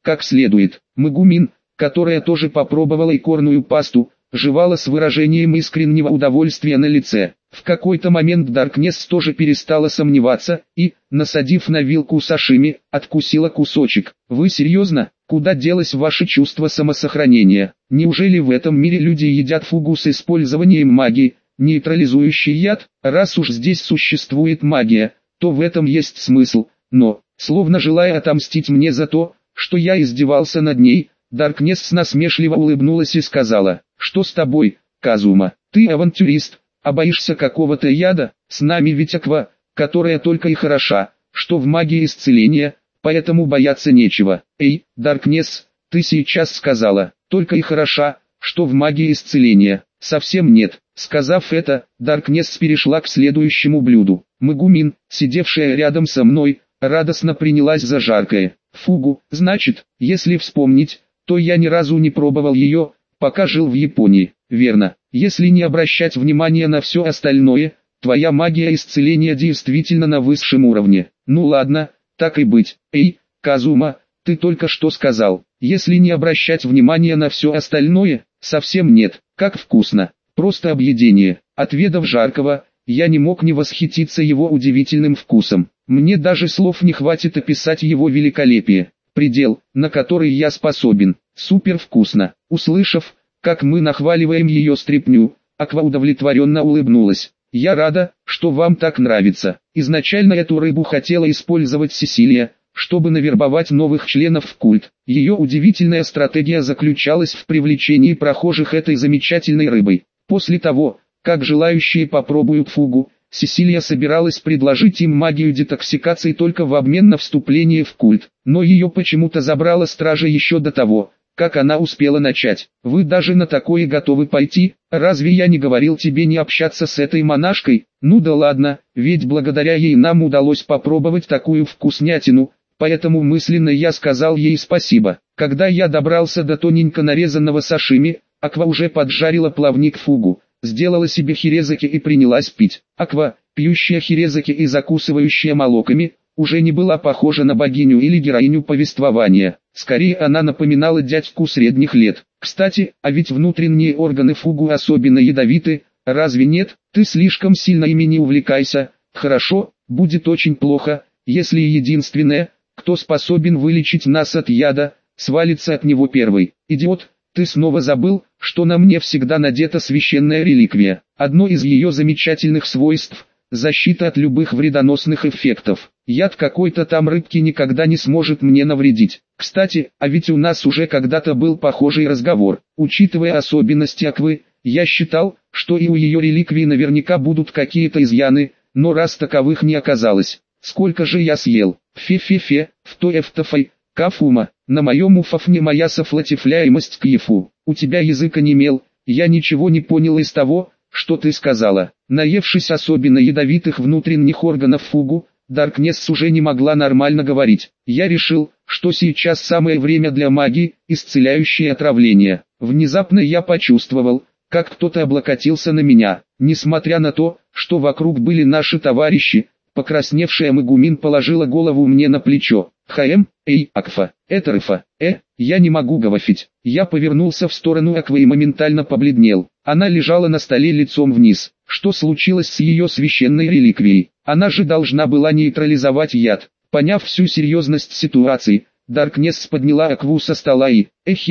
как следует. Магумин, которая тоже попробовала икорную пасту, жевала с выражением искреннего удовольствия на лице. В какой-то момент Даркнесс тоже перестала сомневаться и, насадив на вилку сашими, откусила кусочек. «Вы серьезно? Куда делось ваше чувство самосохранения? Неужели в этом мире люди едят фугу с использованием магии, нейтрализующий яд? Раз уж здесь существует магия, то в этом есть смысл». Но, словно желая отомстить мне за то, что я издевался над ней, Даркнесс насмешливо улыбнулась и сказала: «Что с тобой, Казума? Ты авантюрист, а боишься какого-то яда? С нами ведь Аква, которая только и хороша, что в магии исцеления, поэтому бояться нечего». «Эй, Даркнесс, ты сейчас сказала, только и хороша, что в магии исцеления». «Совсем нет». Сказав это, Даркнесс перешла к следующему блюду. Магумин, сидевшая рядом со мной, радостно принялась за жаркое. «Фугу, значит, если вспомнить, то я ни разу не пробовал ее, пока жил в Японии». «Верно. Если не обращать внимания на все остальное, твоя магия исцеления действительно на высшем уровне». «Ну ладно, так и быть». «Эй, Казума, ты только что сказал, если не обращать внимания на все остальное?» «Совсем нет. Как вкусно. Просто объедение». Отведав жаркого, я не мог не восхититься его удивительным вкусом. Мне даже слов не хватит описать его великолепие. Предел, на который я способен. Супер вкусно. Услышав, как мы нахваливаем ее стряпню, Аква удовлетворенно улыбнулась. «Я рада, что вам так нравится. Изначально эту рыбу хотела использовать Сесилия, чтобы навербовать новых членов в культ. Ее удивительная стратегия заключалась в привлечении прохожих этой замечательной рыбой. После того, как желающие попробуют фугу, Сесилия собиралась предложить им магию детоксикации только в обмен на вступление в культ, но ее почему-то забрала стража еще до того, как она успела начать. «Вы даже на такое готовы пойти? Разве я не говорил тебе не общаться с этой монашкой?» «Ну да ладно, ведь благодаря ей нам удалось попробовать такую вкуснятину, поэтому мысленно я сказал ей спасибо». Когда я добрался до тоненько нарезанного сашими, Аква уже поджарила плавник фугу, сделала себе хирезаки и принялась пить. Аква, пьющая хирезаки и закусывающая молоками, уже не была похожа на богиню или героиню повествования. Скорее она напоминала дядьку средних лет. «Кстати, а ведь внутренние органы фугу особенно ядовиты, разве нет? Ты слишком сильно ими не увлекайся. Хорошо, будет очень плохо, если единственное, кто способен вылечить нас от яда, свалится от него первый. Идиот, ты снова забыл, что на мне всегда надета священная реликвия. Одно из ее замечательных свойств – защита от любых вредоносных эффектов. Яд какой-то там рыбки никогда не сможет мне навредить. Кстати, а ведь у нас уже когда-то был похожий разговор. Учитывая особенности Аквы, я считал, что и у ее реликвий наверняка будут какие-то изъяны, но раз таковых не оказалось. Сколько же я съел? Фе-фе-фе, вто-эфтофай, Кафума, на моем уфафне моя сопротивляемость к ефу. У тебя язык онемел, я ничего не понял из того, что ты сказала. Наевшись особенно ядовитых внутренних органов фугу, Даркнесс уже не могла нормально говорить. Я решил, что сейчас самое время для магии, исцеляющей отравление. Внезапно я почувствовал, как кто-то облокотился на меня. Несмотря на то, что вокруг были наши товарищи, покрасневшая Магумин положила голову мне на плечо. «Эй, Акфа, это Рыфа, я не могу говорить». Я повернулся в сторону Аквы и моментально побледнел. Она лежала на столе лицом вниз. Что случилось с ее священной реликвией? Она же должна была нейтрализовать яд. Поняв всю серьезность ситуации, Даркнесс подняла Акву со стола и,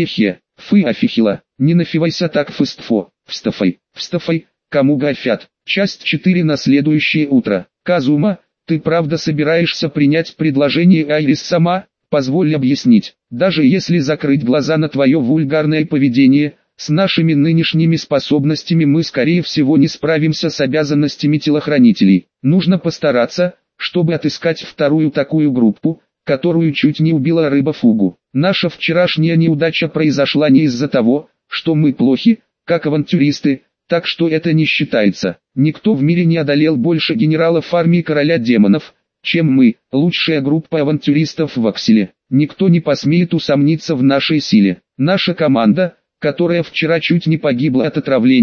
фы афихила, не нафивайся так фыстфо, встафай, кому гафят. Часть 4 на следующее утро. Казума, ты правда собираешься принять предложение Айрис сама? Позволь объяснить. Даже если закрыть глаза на твое вульгарное поведение, с нашими нынешними способностями мы скорее всего не справимся с обязанностями телохранителей. Нужно постараться, чтобы отыскать вторую такую группу, которую чуть не убила рыба фугу. Наша вчерашняя неудача произошла не из-за того, что мы плохи, как авантюристы, так что это не считается. Никто в мире не одолел больше генералов армии короля демонов, чем мы, лучшая группа авантюристов в Акселе. Никто не посмеет усомниться в нашей силе. Наша команда, которая вчера чуть не погибла от отравления,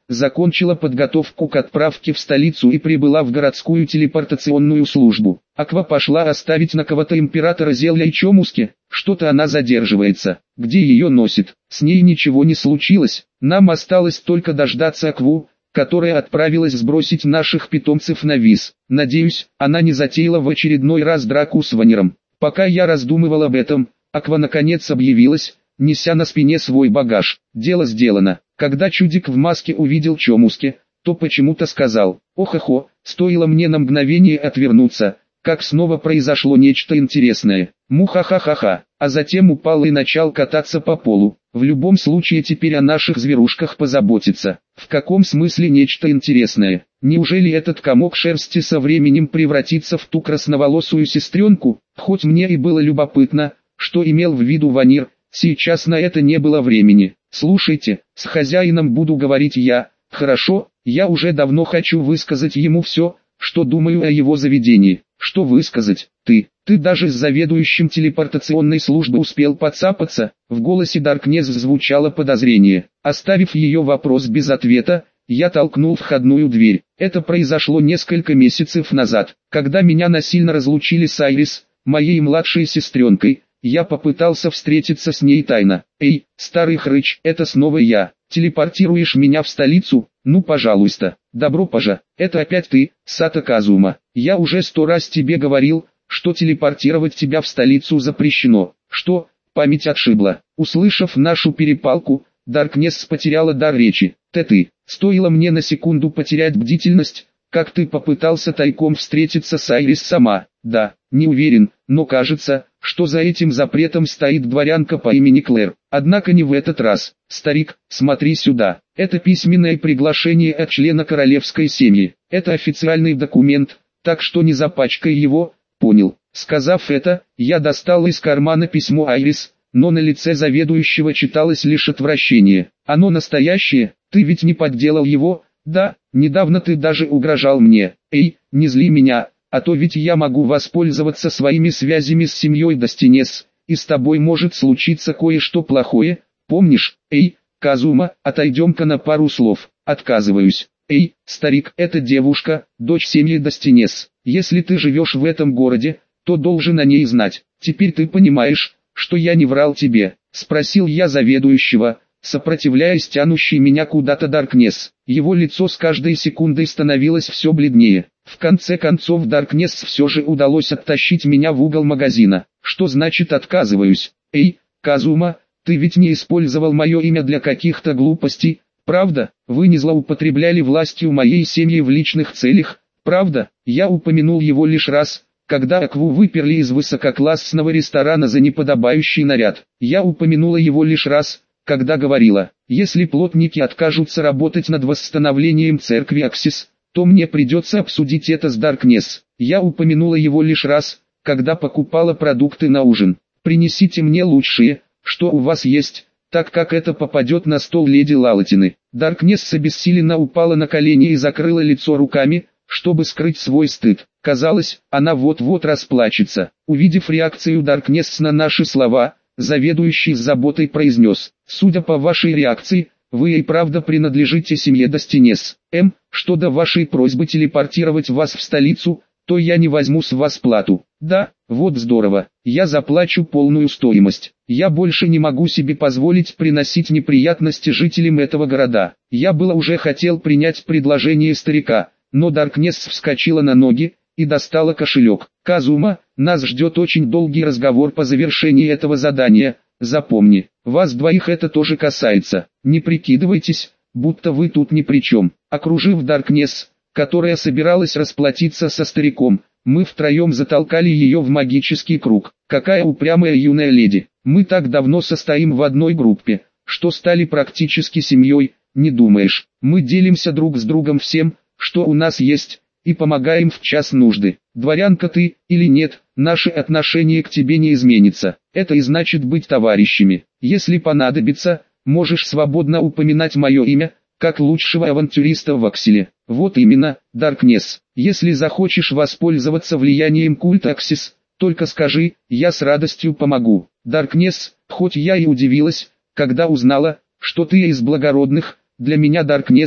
закончила подготовку к отправке в столицу и прибыла в городскую телепортационную службу. Аква пошла оставить на кого-то императора Зелля и Чомуске, что-то она задерживается. Где ее носит? С ней ничего не случилось, нам осталось только дождаться Акву, которая отправилась сбросить наших питомцев на виз. Надеюсь, она не затеяла в очередной раз драку с Ванером. Пока я раздумывал об этом, Аква наконец объявилась, неся на спине свой багаж. Дело сделано. Когда чудик в маске увидел Чомуске, то почему-то сказал: «Ох-охо», стоило мне на мгновение отвернуться, как снова произошло нечто интересное. Муха-ха-ха-ха, а затем упал и начал кататься по полу. В любом случае теперь о наших зверушках позаботиться. В каком смысле нечто интересное? Неужели этот комок шерсти со временем превратится в ту красноволосую сестренку? Хоть мне и было любопытно, что имел в виду Ванир, сейчас на это не было времени. Слушайте, с хозяином буду говорить я. Хорошо, я уже давно хочу высказать ему все, что думаю о его заведении. Что высказать? Ты даже с заведующим телепортационной службы успел подцапаться? В голосе Даркнесс звучало подозрение. Оставив ее вопрос без ответа, я толкнул входную дверь. Это произошло несколько месяцев назад, когда меня насильно разлучили с Айрис, моей младшей сестренкой. Я попытался встретиться с ней тайно. «Эй, старый хрыч, это снова я. Телепортируешь меня в столицу? Ну пожалуйста, добро пожа. Это опять ты, Сато Казума. Я уже 100 раз тебе говорил, что телепортировать тебя в столицу запрещено». Что? Память отшибла. Услышав нашу перепалку, Даркнесс потеряла дар речи. Ты. Стоило мне на секунду потерять бдительность, как ты попытался тайком встретиться с Айрис сама. Да, не уверен, но кажется, что за этим запретом стоит дворянка по имени Клэр. Однако не в этот раз. Старик, смотри сюда. Это письменное приглашение от члена королевской семьи. Это официальный документ, так что не запачкай его, понял? Сказав это, я достал из кармана письмо Айрис, но на лице заведующего читалось лишь отвращение. Оно настоящее? Ты ведь не подделал его? Да, недавно ты даже угрожал мне. Эй, не зли меня, а то ведь я могу воспользоваться своими связями с семьей Достинес, и с тобой может случиться кое-что плохое, помнишь? Эй, Казума, отойдем-ка на пару слов. Отказываюсь. Эй, старик, эта девушка, дочь семьи Достинес. Если ты живешь в этом городе, то должен о ней знать. Теперь ты понимаешь, что я не врал тебе? Спросил я заведующего, сопротивляясь тянущей меня куда-то Даркнесс. Его лицо с каждой секундой становилось все бледнее. В конце концов Даркнесс все же удалось оттащить меня в угол магазина. Что значит отказываюсь? Эй, Казума, ты ведь не использовал мое имя для каких-то глупостей, правда? Вы не злоупотребляли властью моей семьи в личных целях, правда? Я упомянул его лишь раз, когда Акву выперли из высококлассного ресторана за неподобающий наряд. Я упомянула его лишь раз, когда говорила: если плотники откажутся работать над восстановлением церкви Аксис, то мне придется обсудить это с Даркнесс. Я упомянула его лишь раз, когда покупала продукты на ужин. Принесите мне лучшие, что у вас есть, так как это попадет на стол леди Лалатины. Даркнесс обессиленно упала на колени и закрыла лицо руками, чтобы скрыть свой стыд. Казалось, она вот-вот расплачется. Увидев реакцию Даркнесс на наши слова, заведующий с заботой произнес: «Судя по вашей реакции, вы и правда принадлежите семье Достинес. Что до вашей просьбы телепортировать вас в столицу, то я не возьму с вас плату. Да, вот здорово, я заплачу полную стоимость. Я больше не могу себе позволить приносить неприятности жителям этого города». Я было уже хотел принять предложение старика, но Даркнесс вскочила на ноги и достала кошелек. «Казума, нас ждет очень долгий разговор по завершении этого задания. Запомни, вас двоих это тоже касается. Не прикидывайтесь, будто вы тут ни при чем». Окружив Даркнесс, которая собиралась расплатиться со стариком, мы втроем затолкали ее в магический круг. Какая упрямая юная леди. Мы так давно состоим в одной группе, что стали практически семьей, не думаешь? Мы делимся друг с другом всем, что у нас есть, и помогаем в час нужды. Дворянка ты или нет, наше отношение к тебе не изменится. Это и значит быть товарищами. Если понадобится, можешь свободно упоминать мое имя, как лучшего авантюриста в Акселе. Вот именно, Даркнесс. Если захочешь воспользоваться влиянием культа Аксис, только скажи, я с радостью помогу. Даркнесс, хоть я и удивилась, когда узнала, что ты из благородных, для меня Даркнесс,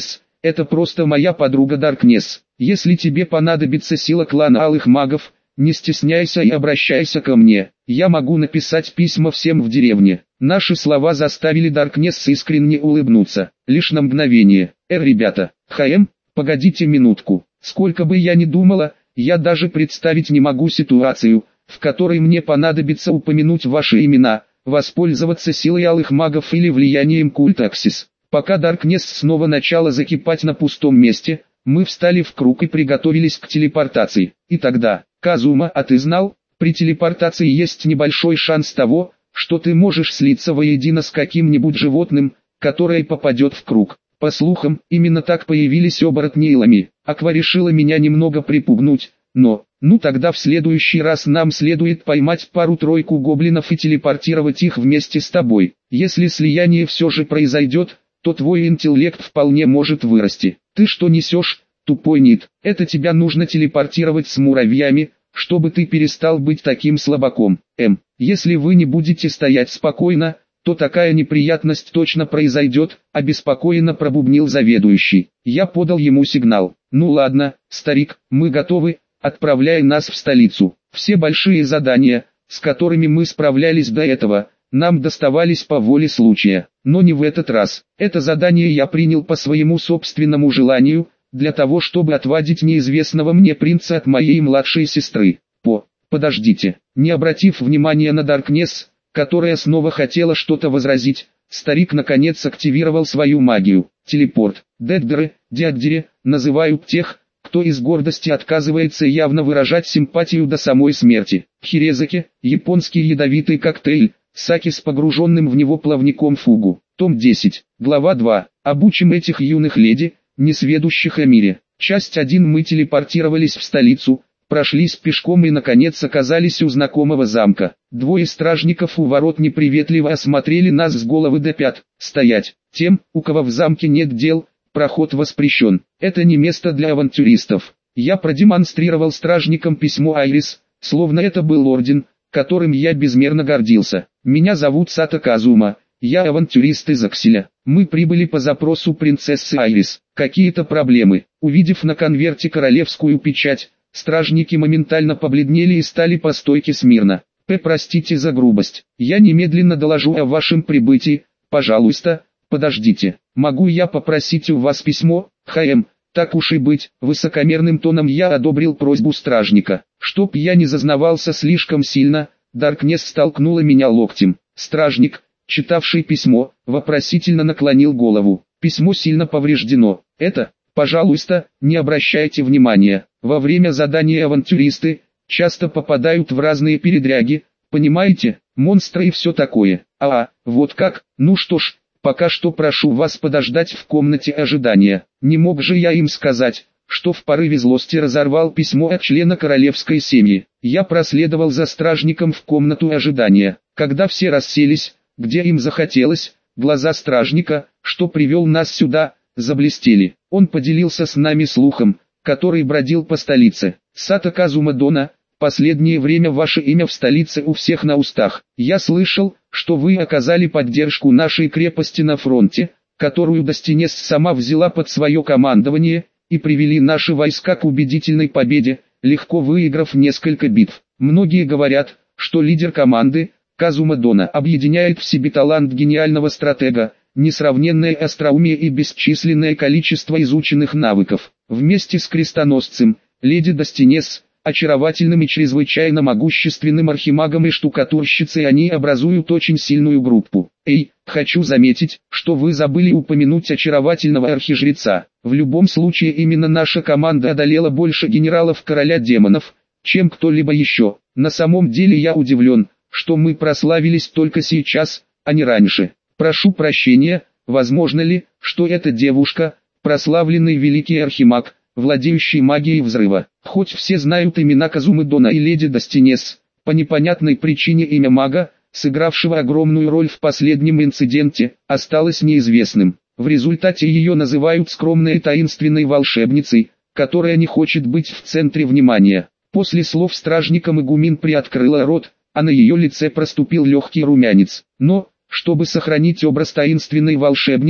это просто моя подруга Даркнесс. Если тебе понадобится сила клана Алых Магов, не стесняйся и обращайся ко мне. Я могу написать письма всем в деревне». Наши слова заставили Даркнесс искренне улыбнуться. Лишь на мгновение. Ребята, погодите минутку. Сколько бы я ни думала, я даже представить не могу ситуацию, в которой мне понадобится упомянуть ваши имена, воспользоваться силой Алых Магов или влиянием культа Аксис. Пока Даркнесс снова начала закипать на пустом месте, мы встали в круг и приготовились к телепортации. И тогда, Казума, а ты знал, при телепортации есть небольшой шанс того, что ты можешь слиться воедино с каким-нибудь животным, которое попадет в круг. По слухам, именно так появились оборотни Илами. Аква решила меня немного припугнуть, но, тогда в следующий раз нам следует поймать пару-тройку гоблинов и телепортировать их вместе с тобой. Если слияние все же произойдет, то твой интеллект вполне может вырасти. Ты что несешь, тупой нит? Это тебя нужно телепортировать с муравьями, чтобы ты перестал быть таким слабаком. Если вы не будете стоять спокойно, то такая неприятность точно произойдет, обеспокоенно пробубнил заведующий. Я подал ему сигнал. Ну ладно, старик, мы готовы, отправляй нас в столицу. Все большие задания, с которыми мы справлялись до этого, нам доставались по воле случая. Но не в этот раз. Это задание я принял по своему собственному желанию, для того чтобы отвадить неизвестного мне принца от моей младшей сестры. Подождите. Не обратив внимания на Даркнесс, которая снова хотела что-то возразить, старик наконец активировал свою магию. Телепорт. Дяддеры, называют тех, кто из гордости отказывается явно выражать симпатию до самой смерти. Хирезаки, японский ядовитый коктейль, саки с погруженным в него плавником фугу. Том 10, глава 2. Обучим этих юных леди, несведущих о мире. Часть 1. Мы телепортировались в столицу, прошлись пешком и наконец оказались у знакомого замка. Двое стражников у ворот неприветливо осмотрели нас с головы до пят. Стоять. Тем, у кого в замке нет дел, проход воспрещен. Это не место для авантюристов. Я продемонстрировал стражникам письмо Айрис, словно это был орден, которым я безмерно гордился. Меня зовут Сато Казума, я авантюрист из Акселя. Мы прибыли по запросу принцессы Айрис. Какие-то проблемы. Увидев на конверте королевскую печать, стражники моментально побледнели и стали по стойке смирно. Простите за грубость. Я немедленно доложу о вашем прибытии. Пожалуйста, подождите. Могу я попросить у вас письмо? Так уж и быть. Высокомерным тоном я одобрил просьбу стражника. Чтоб я не зазнавался слишком сильно, Даркнесс столкнула меня локтем. Стражник, читавший письмо, вопросительно наклонил голову. Письмо сильно повреждено. Это... Пожалуйста, не обращайте внимания. Во время задания авантюристы часто попадают в разные передряги, понимаете, монстры и все такое. Вот как? Ну что ж, пока что прошу вас подождать в комнате ожидания. Не мог же я им сказать, что в порыве злости разорвал письмо от члена королевской семьи. Я проследовал за стражником в комнату ожидания. Когда все расселись, где им захотелось, глаза стражника, что привел нас сюда, заблестели. Он поделился с нами слухом, который бродил по столице. Сато Казума Дона, последнее время ваше имя в столице у всех на устах. Я слышал, что вы оказали поддержку нашей крепости на фронте, которую Достинес сама взяла под свое командование, и привели наши войска к убедительной победе, легко выиграв несколько битв. Многие говорят, что лидер команды, Казума Дона, объединяет в себе талант гениального стратега, несравненное остроумие и бесчисленное количество изученных навыков. Вместе с крестоносцем, леди Достинес, очаровательным и чрезвычайно могущественным архимагом и штукатурщицей они образуют очень сильную группу. Хочу заметить, что вы забыли упомянуть очаровательного архижреца. В любом случае именно наша команда одолела больше генералов короля демонов, чем кто-либо еще. На самом деле я удивлен, что мы прославились только сейчас, а не раньше. Прошу прощения, возможно ли, что эта девушка, прославленный великий архимаг, владеющий магией взрыва. Хоть все знают имена Казумы Дона и леди Достинес, по непонятной причине имя мага, сыгравшего огромную роль в последнем инциденте, осталось неизвестным. В результате ее называют скромной и таинственной волшебницей, которая не хочет быть в центре внимания. После слов стражника Магумин приоткрыла рот, а на ее лице проступил легкий румянец. Но, чтобы сохранить образ таинственной волшебницы,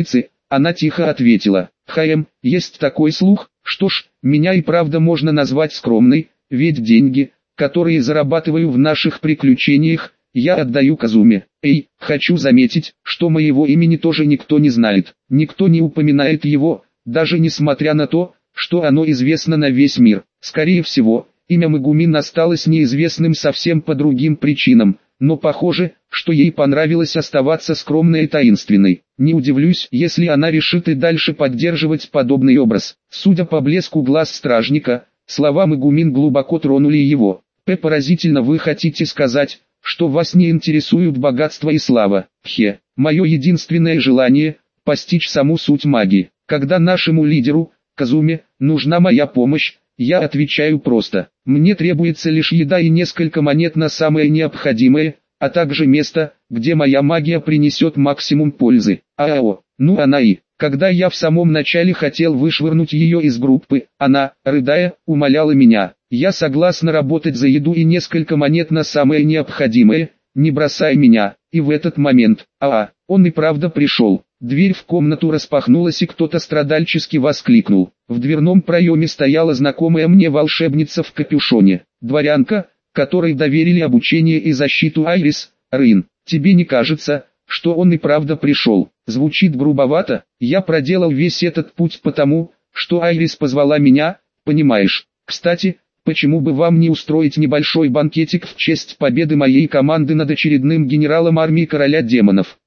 Она тихо ответила: есть такой слух. Что ж, меня и правда можно назвать скромной, ведь деньги, которые зарабатываю в наших приключениях, я отдаю Казуме. Хочу заметить, что моего имени тоже никто не знает. Никто не упоминает его, даже несмотря на то, что оно известно на весь мир. Скорее всего, имя Мегумин осталось неизвестным совсем по другим причинам, но похоже, что ей понравилось оставаться скромной и таинственной. Не удивлюсь, если она решит и дальше поддерживать подобный образ. Судя по блеску глаз стражника, слова Мегумин глубоко тронули его. Поразительно, вы хотите сказать, что вас не интересуют богатство и слава? Мое единственное желание – постичь саму суть магии. Когда нашему лидеру, Казуме, нужна моя помощь, я отвечаю просто: мне требуется лишь еда и несколько монет на самое необходимое, а также место, где моя магия принесет максимум пользы. Она и... Когда я в самом начале хотел вышвырнуть ее из группы, она, рыдая, умоляла меня: я согласна работать за еду и несколько монет на самое необходимое, не бросай меня. И в этот момент, он и правда пришел. Дверь в комнату распахнулась и кто-то страдальчески воскликнул. В дверном проеме стояла знакомая мне волшебница в капюшоне. Дворянка, которой доверили обучение и защиту Айрис, Рин. Тебе не кажется, что он и правда пришел? Звучит грубовато. Я проделал весь этот путь потому, что Айрис позвала меня, понимаешь? Кстати, почему бы вам не устроить небольшой банкетик в честь победы моей команды над очередным генералом армии короля демонов?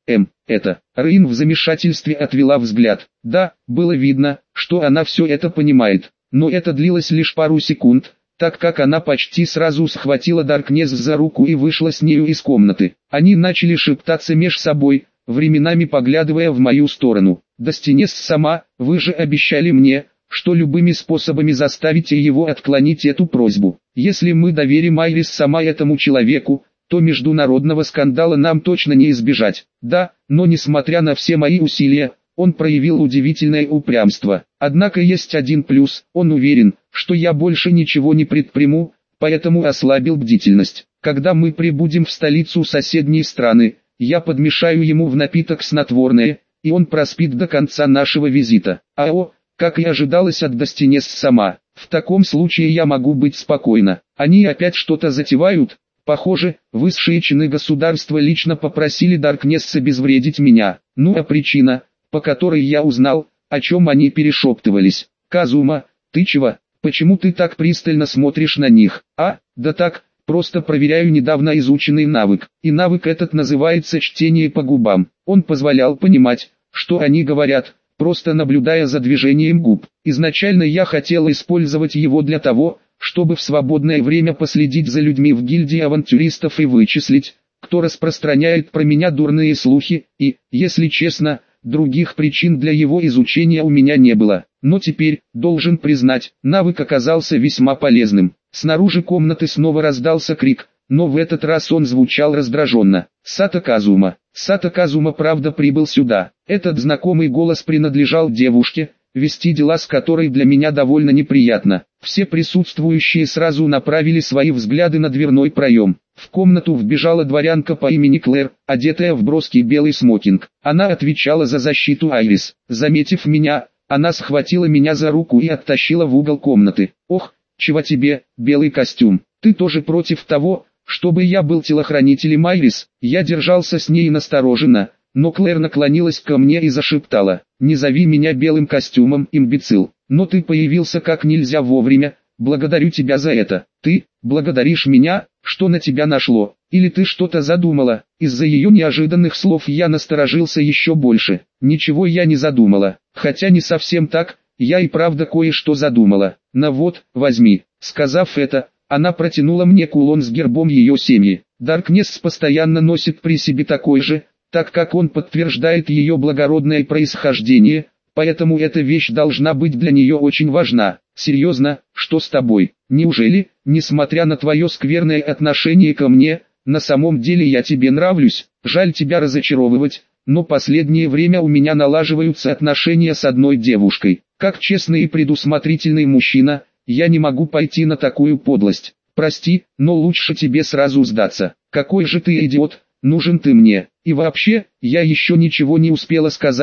Рин в замешательстве отвела взгляд. Да, было видно, что она все это понимает, но это длилось лишь пару секунд, так как она почти сразу схватила Даркнесс за руку и вышла с нею из комнаты. Они начали шептаться меж собой, временами поглядывая в мою сторону. Дастинесс сама, вы же обещали мне, что любыми способами заставите его отклонить эту просьбу. Если мы доверим Айрис сама этому человеку, то международного скандала нам точно не избежать. Да, но несмотря на все мои усилия, он проявил удивительное упрямство. Однако есть один плюс: он уверен, что я больше ничего не предприму, поэтому ослабил бдительность. Когда мы прибудем в столицу соседней страны, я подмешаю ему в напиток снотворное, и он проспит до конца нашего визита. Как и ожидалось от Дастинесс сама. В таком случае я могу быть спокойна. Они опять что-то затевают. Похоже, высшие чины государства лично попросили Даркнесс обезвредить меня. Причина, по которой я узнал, о чем они перешептывались. Казума, ты чего? Почему ты так пристально смотришь на них? Да так, просто проверяю недавно изученный навык. И навык этот называется чтение по губам. Он позволял понимать, что они говорят, просто наблюдая за движением губ. Изначально я хотел использовать его для того, чтобы в свободное время последить за людьми в гильдии авантюристов и вычислить, кто распространяет про меня дурные слухи, и, если честно, других причин для его изучения у меня не было. Но теперь, должен признать, навык оказался весьма полезным. Снаружи комнаты снова раздался крик, но в этот раз он звучал раздраженно. Сато Казума. Сато Казума правда прибыл сюда. Этот знакомый голос принадлежал девушке, вести дела с которой для меня довольно неприятно. Все присутствующие сразу направили свои взгляды на дверной проем. В комнату вбежала дворянка по имени Клэр, одетая в броский белый смокинг. Она отвечала за защиту Айрис. Заметив меня, она схватила меня за руку и оттащила в угол комнаты. Ох, чего тебе, белый костюм? Ты тоже против того, чтобы я был телохранителем Айрис? Я держался с ней настороженно, но Клэр наклонилась ко мне и зашептала: «Не зови меня белым костюмом, имбецил, но ты появился как нельзя вовремя, благодарю тебя за это». «Ты благодаришь меня? Что на тебя нашло? Или ты что-то задумала?» Из-за ее неожиданных слов я насторожился еще больше. Ничего я не задумала, хотя не совсем так, я и правда кое-что задумала. Возьми. Сказав это, она протянула мне кулон с гербом ее семьи. Даркнесс постоянно носит при себе такой же, так как он подтверждает ее благородное происхождение, поэтому эта вещь должна быть для нее очень важна. Серьезно, что с тобой? Неужели, несмотря на твое скверное отношение ко мне, на самом деле я тебе нравлюсь? Жаль тебя разочаровывать, но последнее время у меня налаживаются отношения с одной девушкой. Как честный и предусмотрительный мужчина, я не могу пойти на такую подлость. Прости, но лучше тебе сразу сдаться. Какой же ты идиот, нужен ты мне. И вообще, я еще ничего не успела сказать,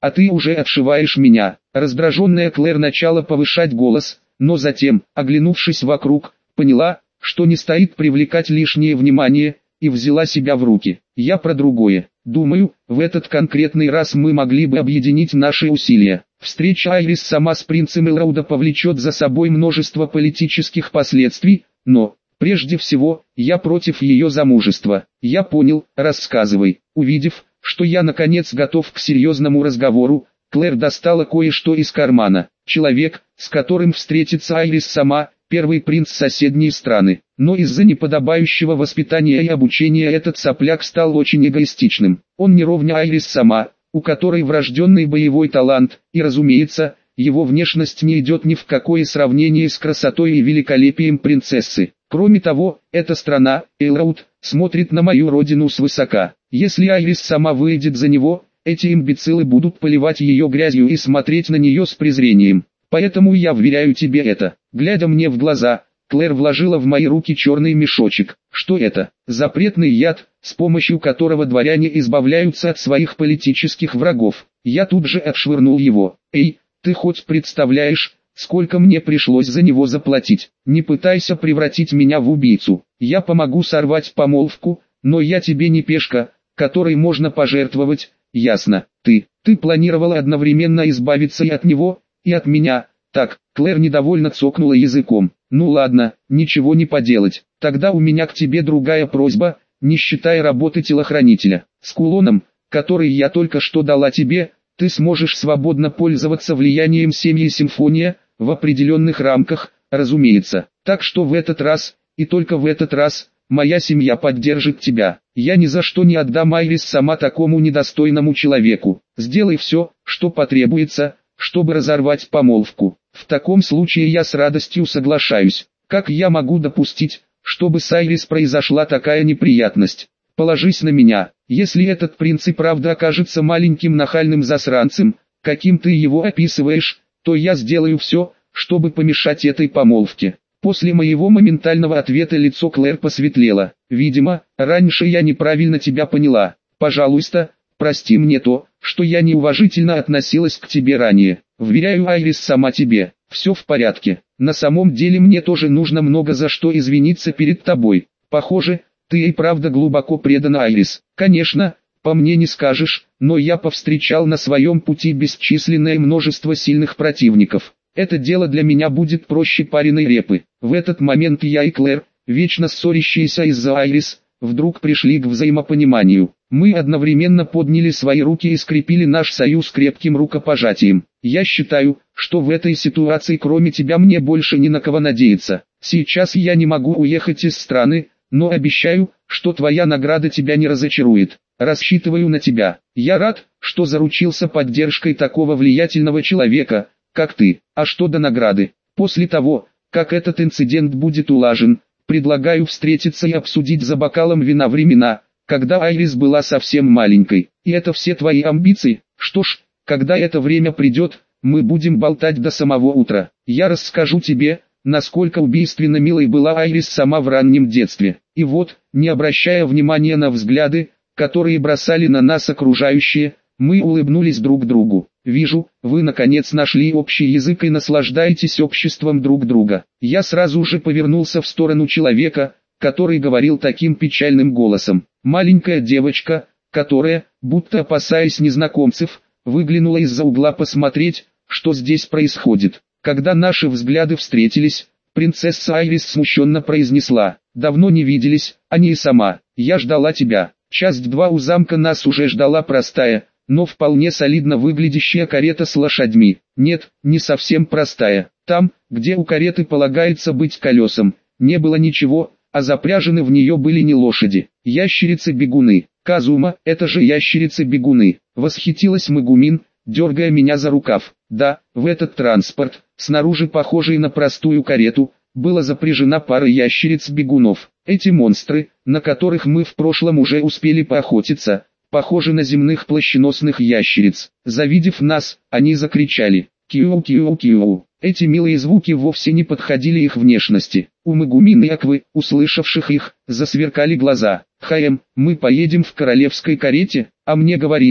а ты уже отшиваешь меня. Раздраженная Клэр начала повышать голос, но затем, оглянувшись вокруг, поняла, что не стоит привлекать лишнее внимание, и взяла себя в руки. Я про другое. Думаю, в этот конкретный раз мы могли бы объединить наши усилия. Встреча Айрис сама с принцем Элроуда повлечет за собой множество политических последствий, но, прежде всего, я против ее замужества. Я понял, рассказывай. Увидев, что я наконец готов к серьезному разговору, Клэр достала кое-что из кармана. Человек, с которым встретится Айрис сама, первый принц соседней страны. Но из-за неподобающего воспитания и обучения этот сопляк стал очень эгоистичным. Он не ровня Айрис сама, у которой врожденный боевой талант, и разумеется, его внешность не идет ни в какое сравнение с красотой и великолепием принцессы. Кроме того, эта страна, Элроуд, смотрит на мою родину свысока. Если Айрис сама выйдет за него, эти имбецилы будут поливать ее грязью и смотреть на нее с презрением. Поэтому я вверяю тебе это. Глядя мне в глаза, Клэр вложила в мои руки черный мешочек. Что это? Запретный яд, с помощью которого дворяне избавляются от своих политических врагов. Я тут же отшвырнул его. Эй, ты хоть представляешь, сколько мне пришлось за него заплатить? Не пытайся превратить меня в убийцу. Я помогу сорвать помолвку, но я тебе не пешка, которой можно пожертвовать, ясно? Ты планировала одновременно избавиться и от него, и от меня. Так, Клэр недовольно цокнула языком. Ну ладно, ничего не поделать. Тогда у меня к тебе другая просьба, не считая работы телохранителя. С кулоном, который я только что дала тебе, ты сможешь свободно пользоваться влиянием семьи Симфония, в определенных рамках, разумеется. Так что в этот раз, и только в этот раз, моя семья поддержит тебя. Я ни за что не отдам Айрис сама такому недостойному человеку. Сделай все, что потребуется, чтобы разорвать помолвку. В таком случае я с радостью соглашаюсь. Как я могу допустить, чтобы с Айрис произошла такая неприятность? Положись на меня. Если этот принц и правда окажется маленьким нахальным засранцем, каким ты его описываешь, то я сделаю все, чтобы помешать этой помолвке. После моего моментального ответа лицо Клэр посветлело. Видимо, раньше я неправильно тебя поняла. Пожалуйста, прости мне то, что я неуважительно относилась к тебе ранее. Вверяю, Айрис сама тебе. Все в порядке. На самом деле мне тоже нужно много за что извиниться перед тобой. Похоже, ты и правда глубоко предана Айрис. Конечно, по мне не скажешь, но я повстречал на своем пути бесчисленное множество сильных противников. Это дело для меня будет проще пареной репы. В этот момент я и Клэр, вечно ссорящиеся из-за Айрис, вдруг пришли к взаимопониманию. Мы одновременно подняли свои руки и скрепили наш союз крепким рукопожатием. Я считаю, что в этой ситуации кроме тебя мне больше ни на кого надеяться. Сейчас я не могу уехать из страны, но обещаю, что твоя награда тебя не разочарует. Рассчитываю на тебя. Я рад, что заручился поддержкой такого влиятельного человека, как ты. А что до награды? После того, как этот инцидент будет улажен, предлагаю встретиться и обсудить за бокалом вина времена, когда Айрис была совсем маленькой. И это все твои амбиции? Что ж, когда это время придет, мы будем болтать до самого утра. Я расскажу тебе, насколько убийственно милой была Айрис сама в раннем детстве. И вот, не обращая внимания на взгляды, которые бросали на нас окружающие, мы улыбнулись друг другу. Вижу, вы наконец нашли общий язык и наслаждаетесь обществом друг друга. Я сразу же повернулся в сторону человека, который говорил таким печальным голосом. Маленькая девочка, которая, будто опасаясь незнакомцев, выглянула из-за угла посмотреть, что здесь происходит. Когда наши взгляды встретились, принцесса Айрис смущенно произнесла: «Давно не виделись, а не и сама. Я ждала тебя». Часть 2 у замка нас уже ждала простая, но вполне солидно выглядящая карета с лошадьми. Нет, не совсем простая. Там, где у кареты полагается быть колесом, не было ничего, а запряжены в нее были не лошади. Ящерицы-бегуны. Казума, это же ящерицы-бегуны. Восхитилась Мегумин, дергая меня за рукав. Да, в этот транспорт, снаружи похожий на простую карету, была запряжена пара ящериц-бегунов. Эти монстры, на которых мы в прошлом уже успели поохотиться, похожи на земных плащеносных ящериц. Завидев нас, они закричали: «Киу-киу-киу». Эти милые звуки вовсе не подходили их внешности. У Мегумин и Аквы, услышавших их, засверкали глаза. «Мы поедем в королевской карете, а мне говорили,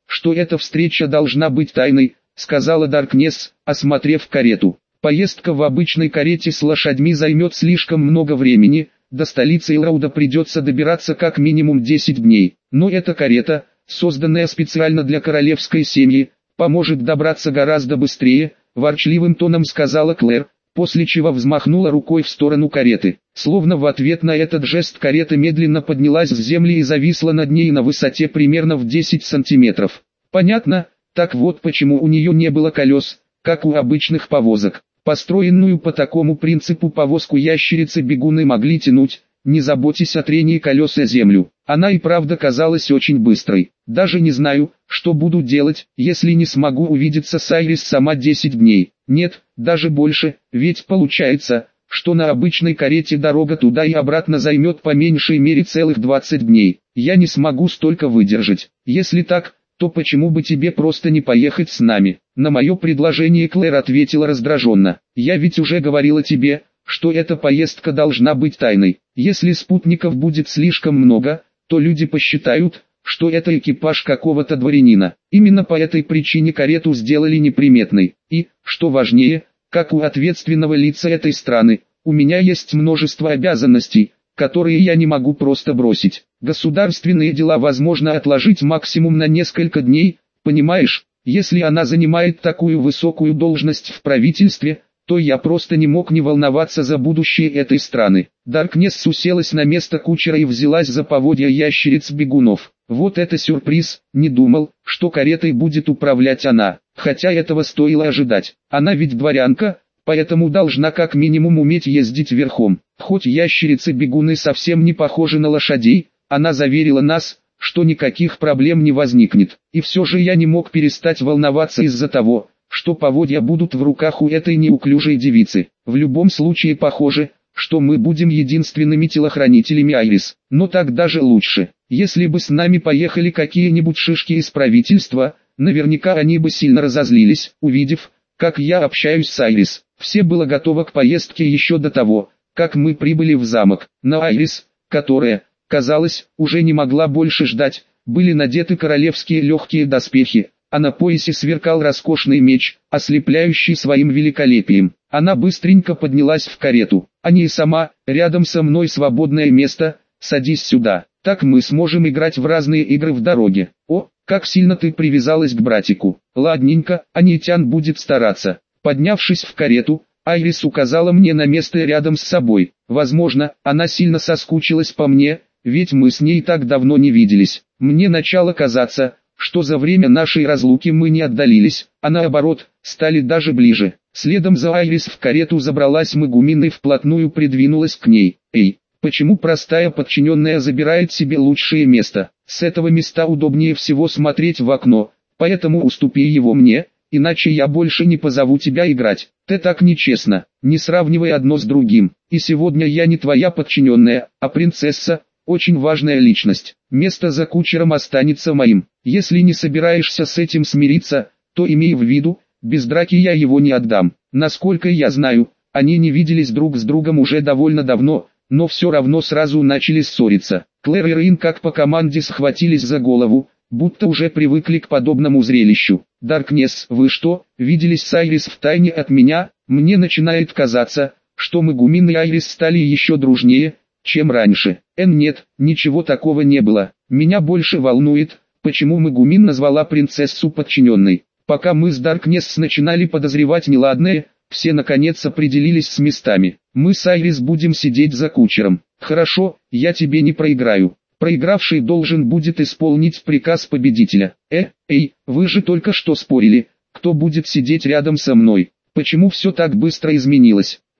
что эта встреча должна быть тайной, сказала Даркнесс, осмотрев карету. Поездка в обычной карете с лошадьми займет слишком много времени, до столицы Элроуда придется добираться как минимум 10 дней. Но эта карета, созданная специально для королевской семьи, поможет добраться гораздо быстрее, ворчливым тоном сказала Клэр, после чего взмахнула рукой в сторону кареты. Словно в ответ на этот жест карета медленно поднялась с земли и зависла над ней на высоте примерно в 10 сантиметров. Понятно, так вот почему у нее не было колес, как у обычных повозок. Построенную по такому принципу повозку ящерицы-бегуны могли тянуть, не заботясь о трении колес о землю. Она и правда казалась очень быстрой. Даже не знаю, что буду делать, если не смогу увидеться с Айрис сама 10 дней. Нет, даже больше, ведь получается, что на обычной карете дорога туда и обратно займет по меньшей мере целых 20 дней. Я не смогу столько выдержать. Если так, то почему бы тебе просто не поехать с нами? На мое предложение Клэр ответила раздраженно. Я ведь уже говорила тебе, что эта поездка должна быть тайной. Если спутников будет слишком много, то люди посчитают, что это экипаж какого-то дворянина. Именно по этой причине карету сделали неприметной. И, что важнее, как у ответственного лица этой страны, у меня есть множество обязанностей, которые я не могу просто бросить. Государственные дела возможно отложить максимум на несколько дней, понимаешь? Если она занимает такую высокую должность в правительстве, то я просто не мог не волноваться за будущее этой страны. Даркнесс уселась на место кучера и взялась за поводья ящериц-бегунов. Вот это сюрприз, не думал, что каретой будет управлять она, хотя этого стоило ожидать. Она ведь дворянка, поэтому должна как минимум уметь ездить верхом. Хоть ящерицы-бегуны совсем не похожи на лошадей, она заверила нас, что никаких проблем не возникнет. И все же я не мог перестать волноваться из-за того, что поводья будут в руках у этой неуклюжей девицы. В любом случае похоже, что мы будем единственными телохранителями Айрис. Но так даже лучше. Если бы с нами поехали какие-нибудь шишки из правительства, наверняка они бы сильно разозлились, увидев, как я общаюсь с Айрис. Все было готово к поездке еще до того, как мы прибыли в замок. На Айрис, которая, казалось, уже не могла больше ждать, были надеты королевские легкие доспехи, а на поясе сверкал роскошный меч, ослепляющий своим великолепием. Она быстренько поднялась в карету. «Ани и сама, рядом со мной свободное место, садись сюда, так мы сможем играть в разные игры в дороге». «О, как сильно ты привязалась к братику». «Ладненько, Анитян будет стараться». Поднявшись в карету, Айрис указала мне на место рядом с собой. Возможно, она сильно соскучилась по мне, ведь мы с ней так давно не виделись. Мне начало казаться, что за время нашей разлуки мы не отдалились, а наоборот, стали даже ближе. Следом за Айрис в карету забралась Мегумин и вплотную придвинулась к ней. «Эй, почему простая подчиненная забирает себе лучшее место? С этого места удобнее всего смотреть в окно, поэтому уступи его мне, иначе я больше не позову тебя играть. Ты так нечестно, не сравнивай одно с другим. И сегодня я не твоя подчиненная, а принцесса, очень важная личность. Место за кучером останется моим. Если не собираешься с этим смириться, то имей в виду, без драки я его не отдам». Насколько я знаю, они не виделись друг с другом уже довольно давно, но все равно сразу начали ссориться. Клэр и Рейн как по команде схватились за голову, будто уже привыкли к подобному зрелищу. «Даркнесс, вы что, виделись с Айрис втайне от меня? Мне начинает казаться, что Мегумин и Айрис стали еще дружнее, чем раньше». Нет, ничего такого не было. Меня больше волнует, почему Мегумин назвала принцессу подчиненной. Пока мы с Даркнесс начинали подозревать неладное, все наконец определились с местами. Мы с Айрис будем сидеть за кучером. Хорошо, я тебе не проиграю. Проигравший должен будет исполнить приказ победителя. Эй, вы же только что спорили, кто будет сидеть рядом со мной. Почему все так быстро изменилось?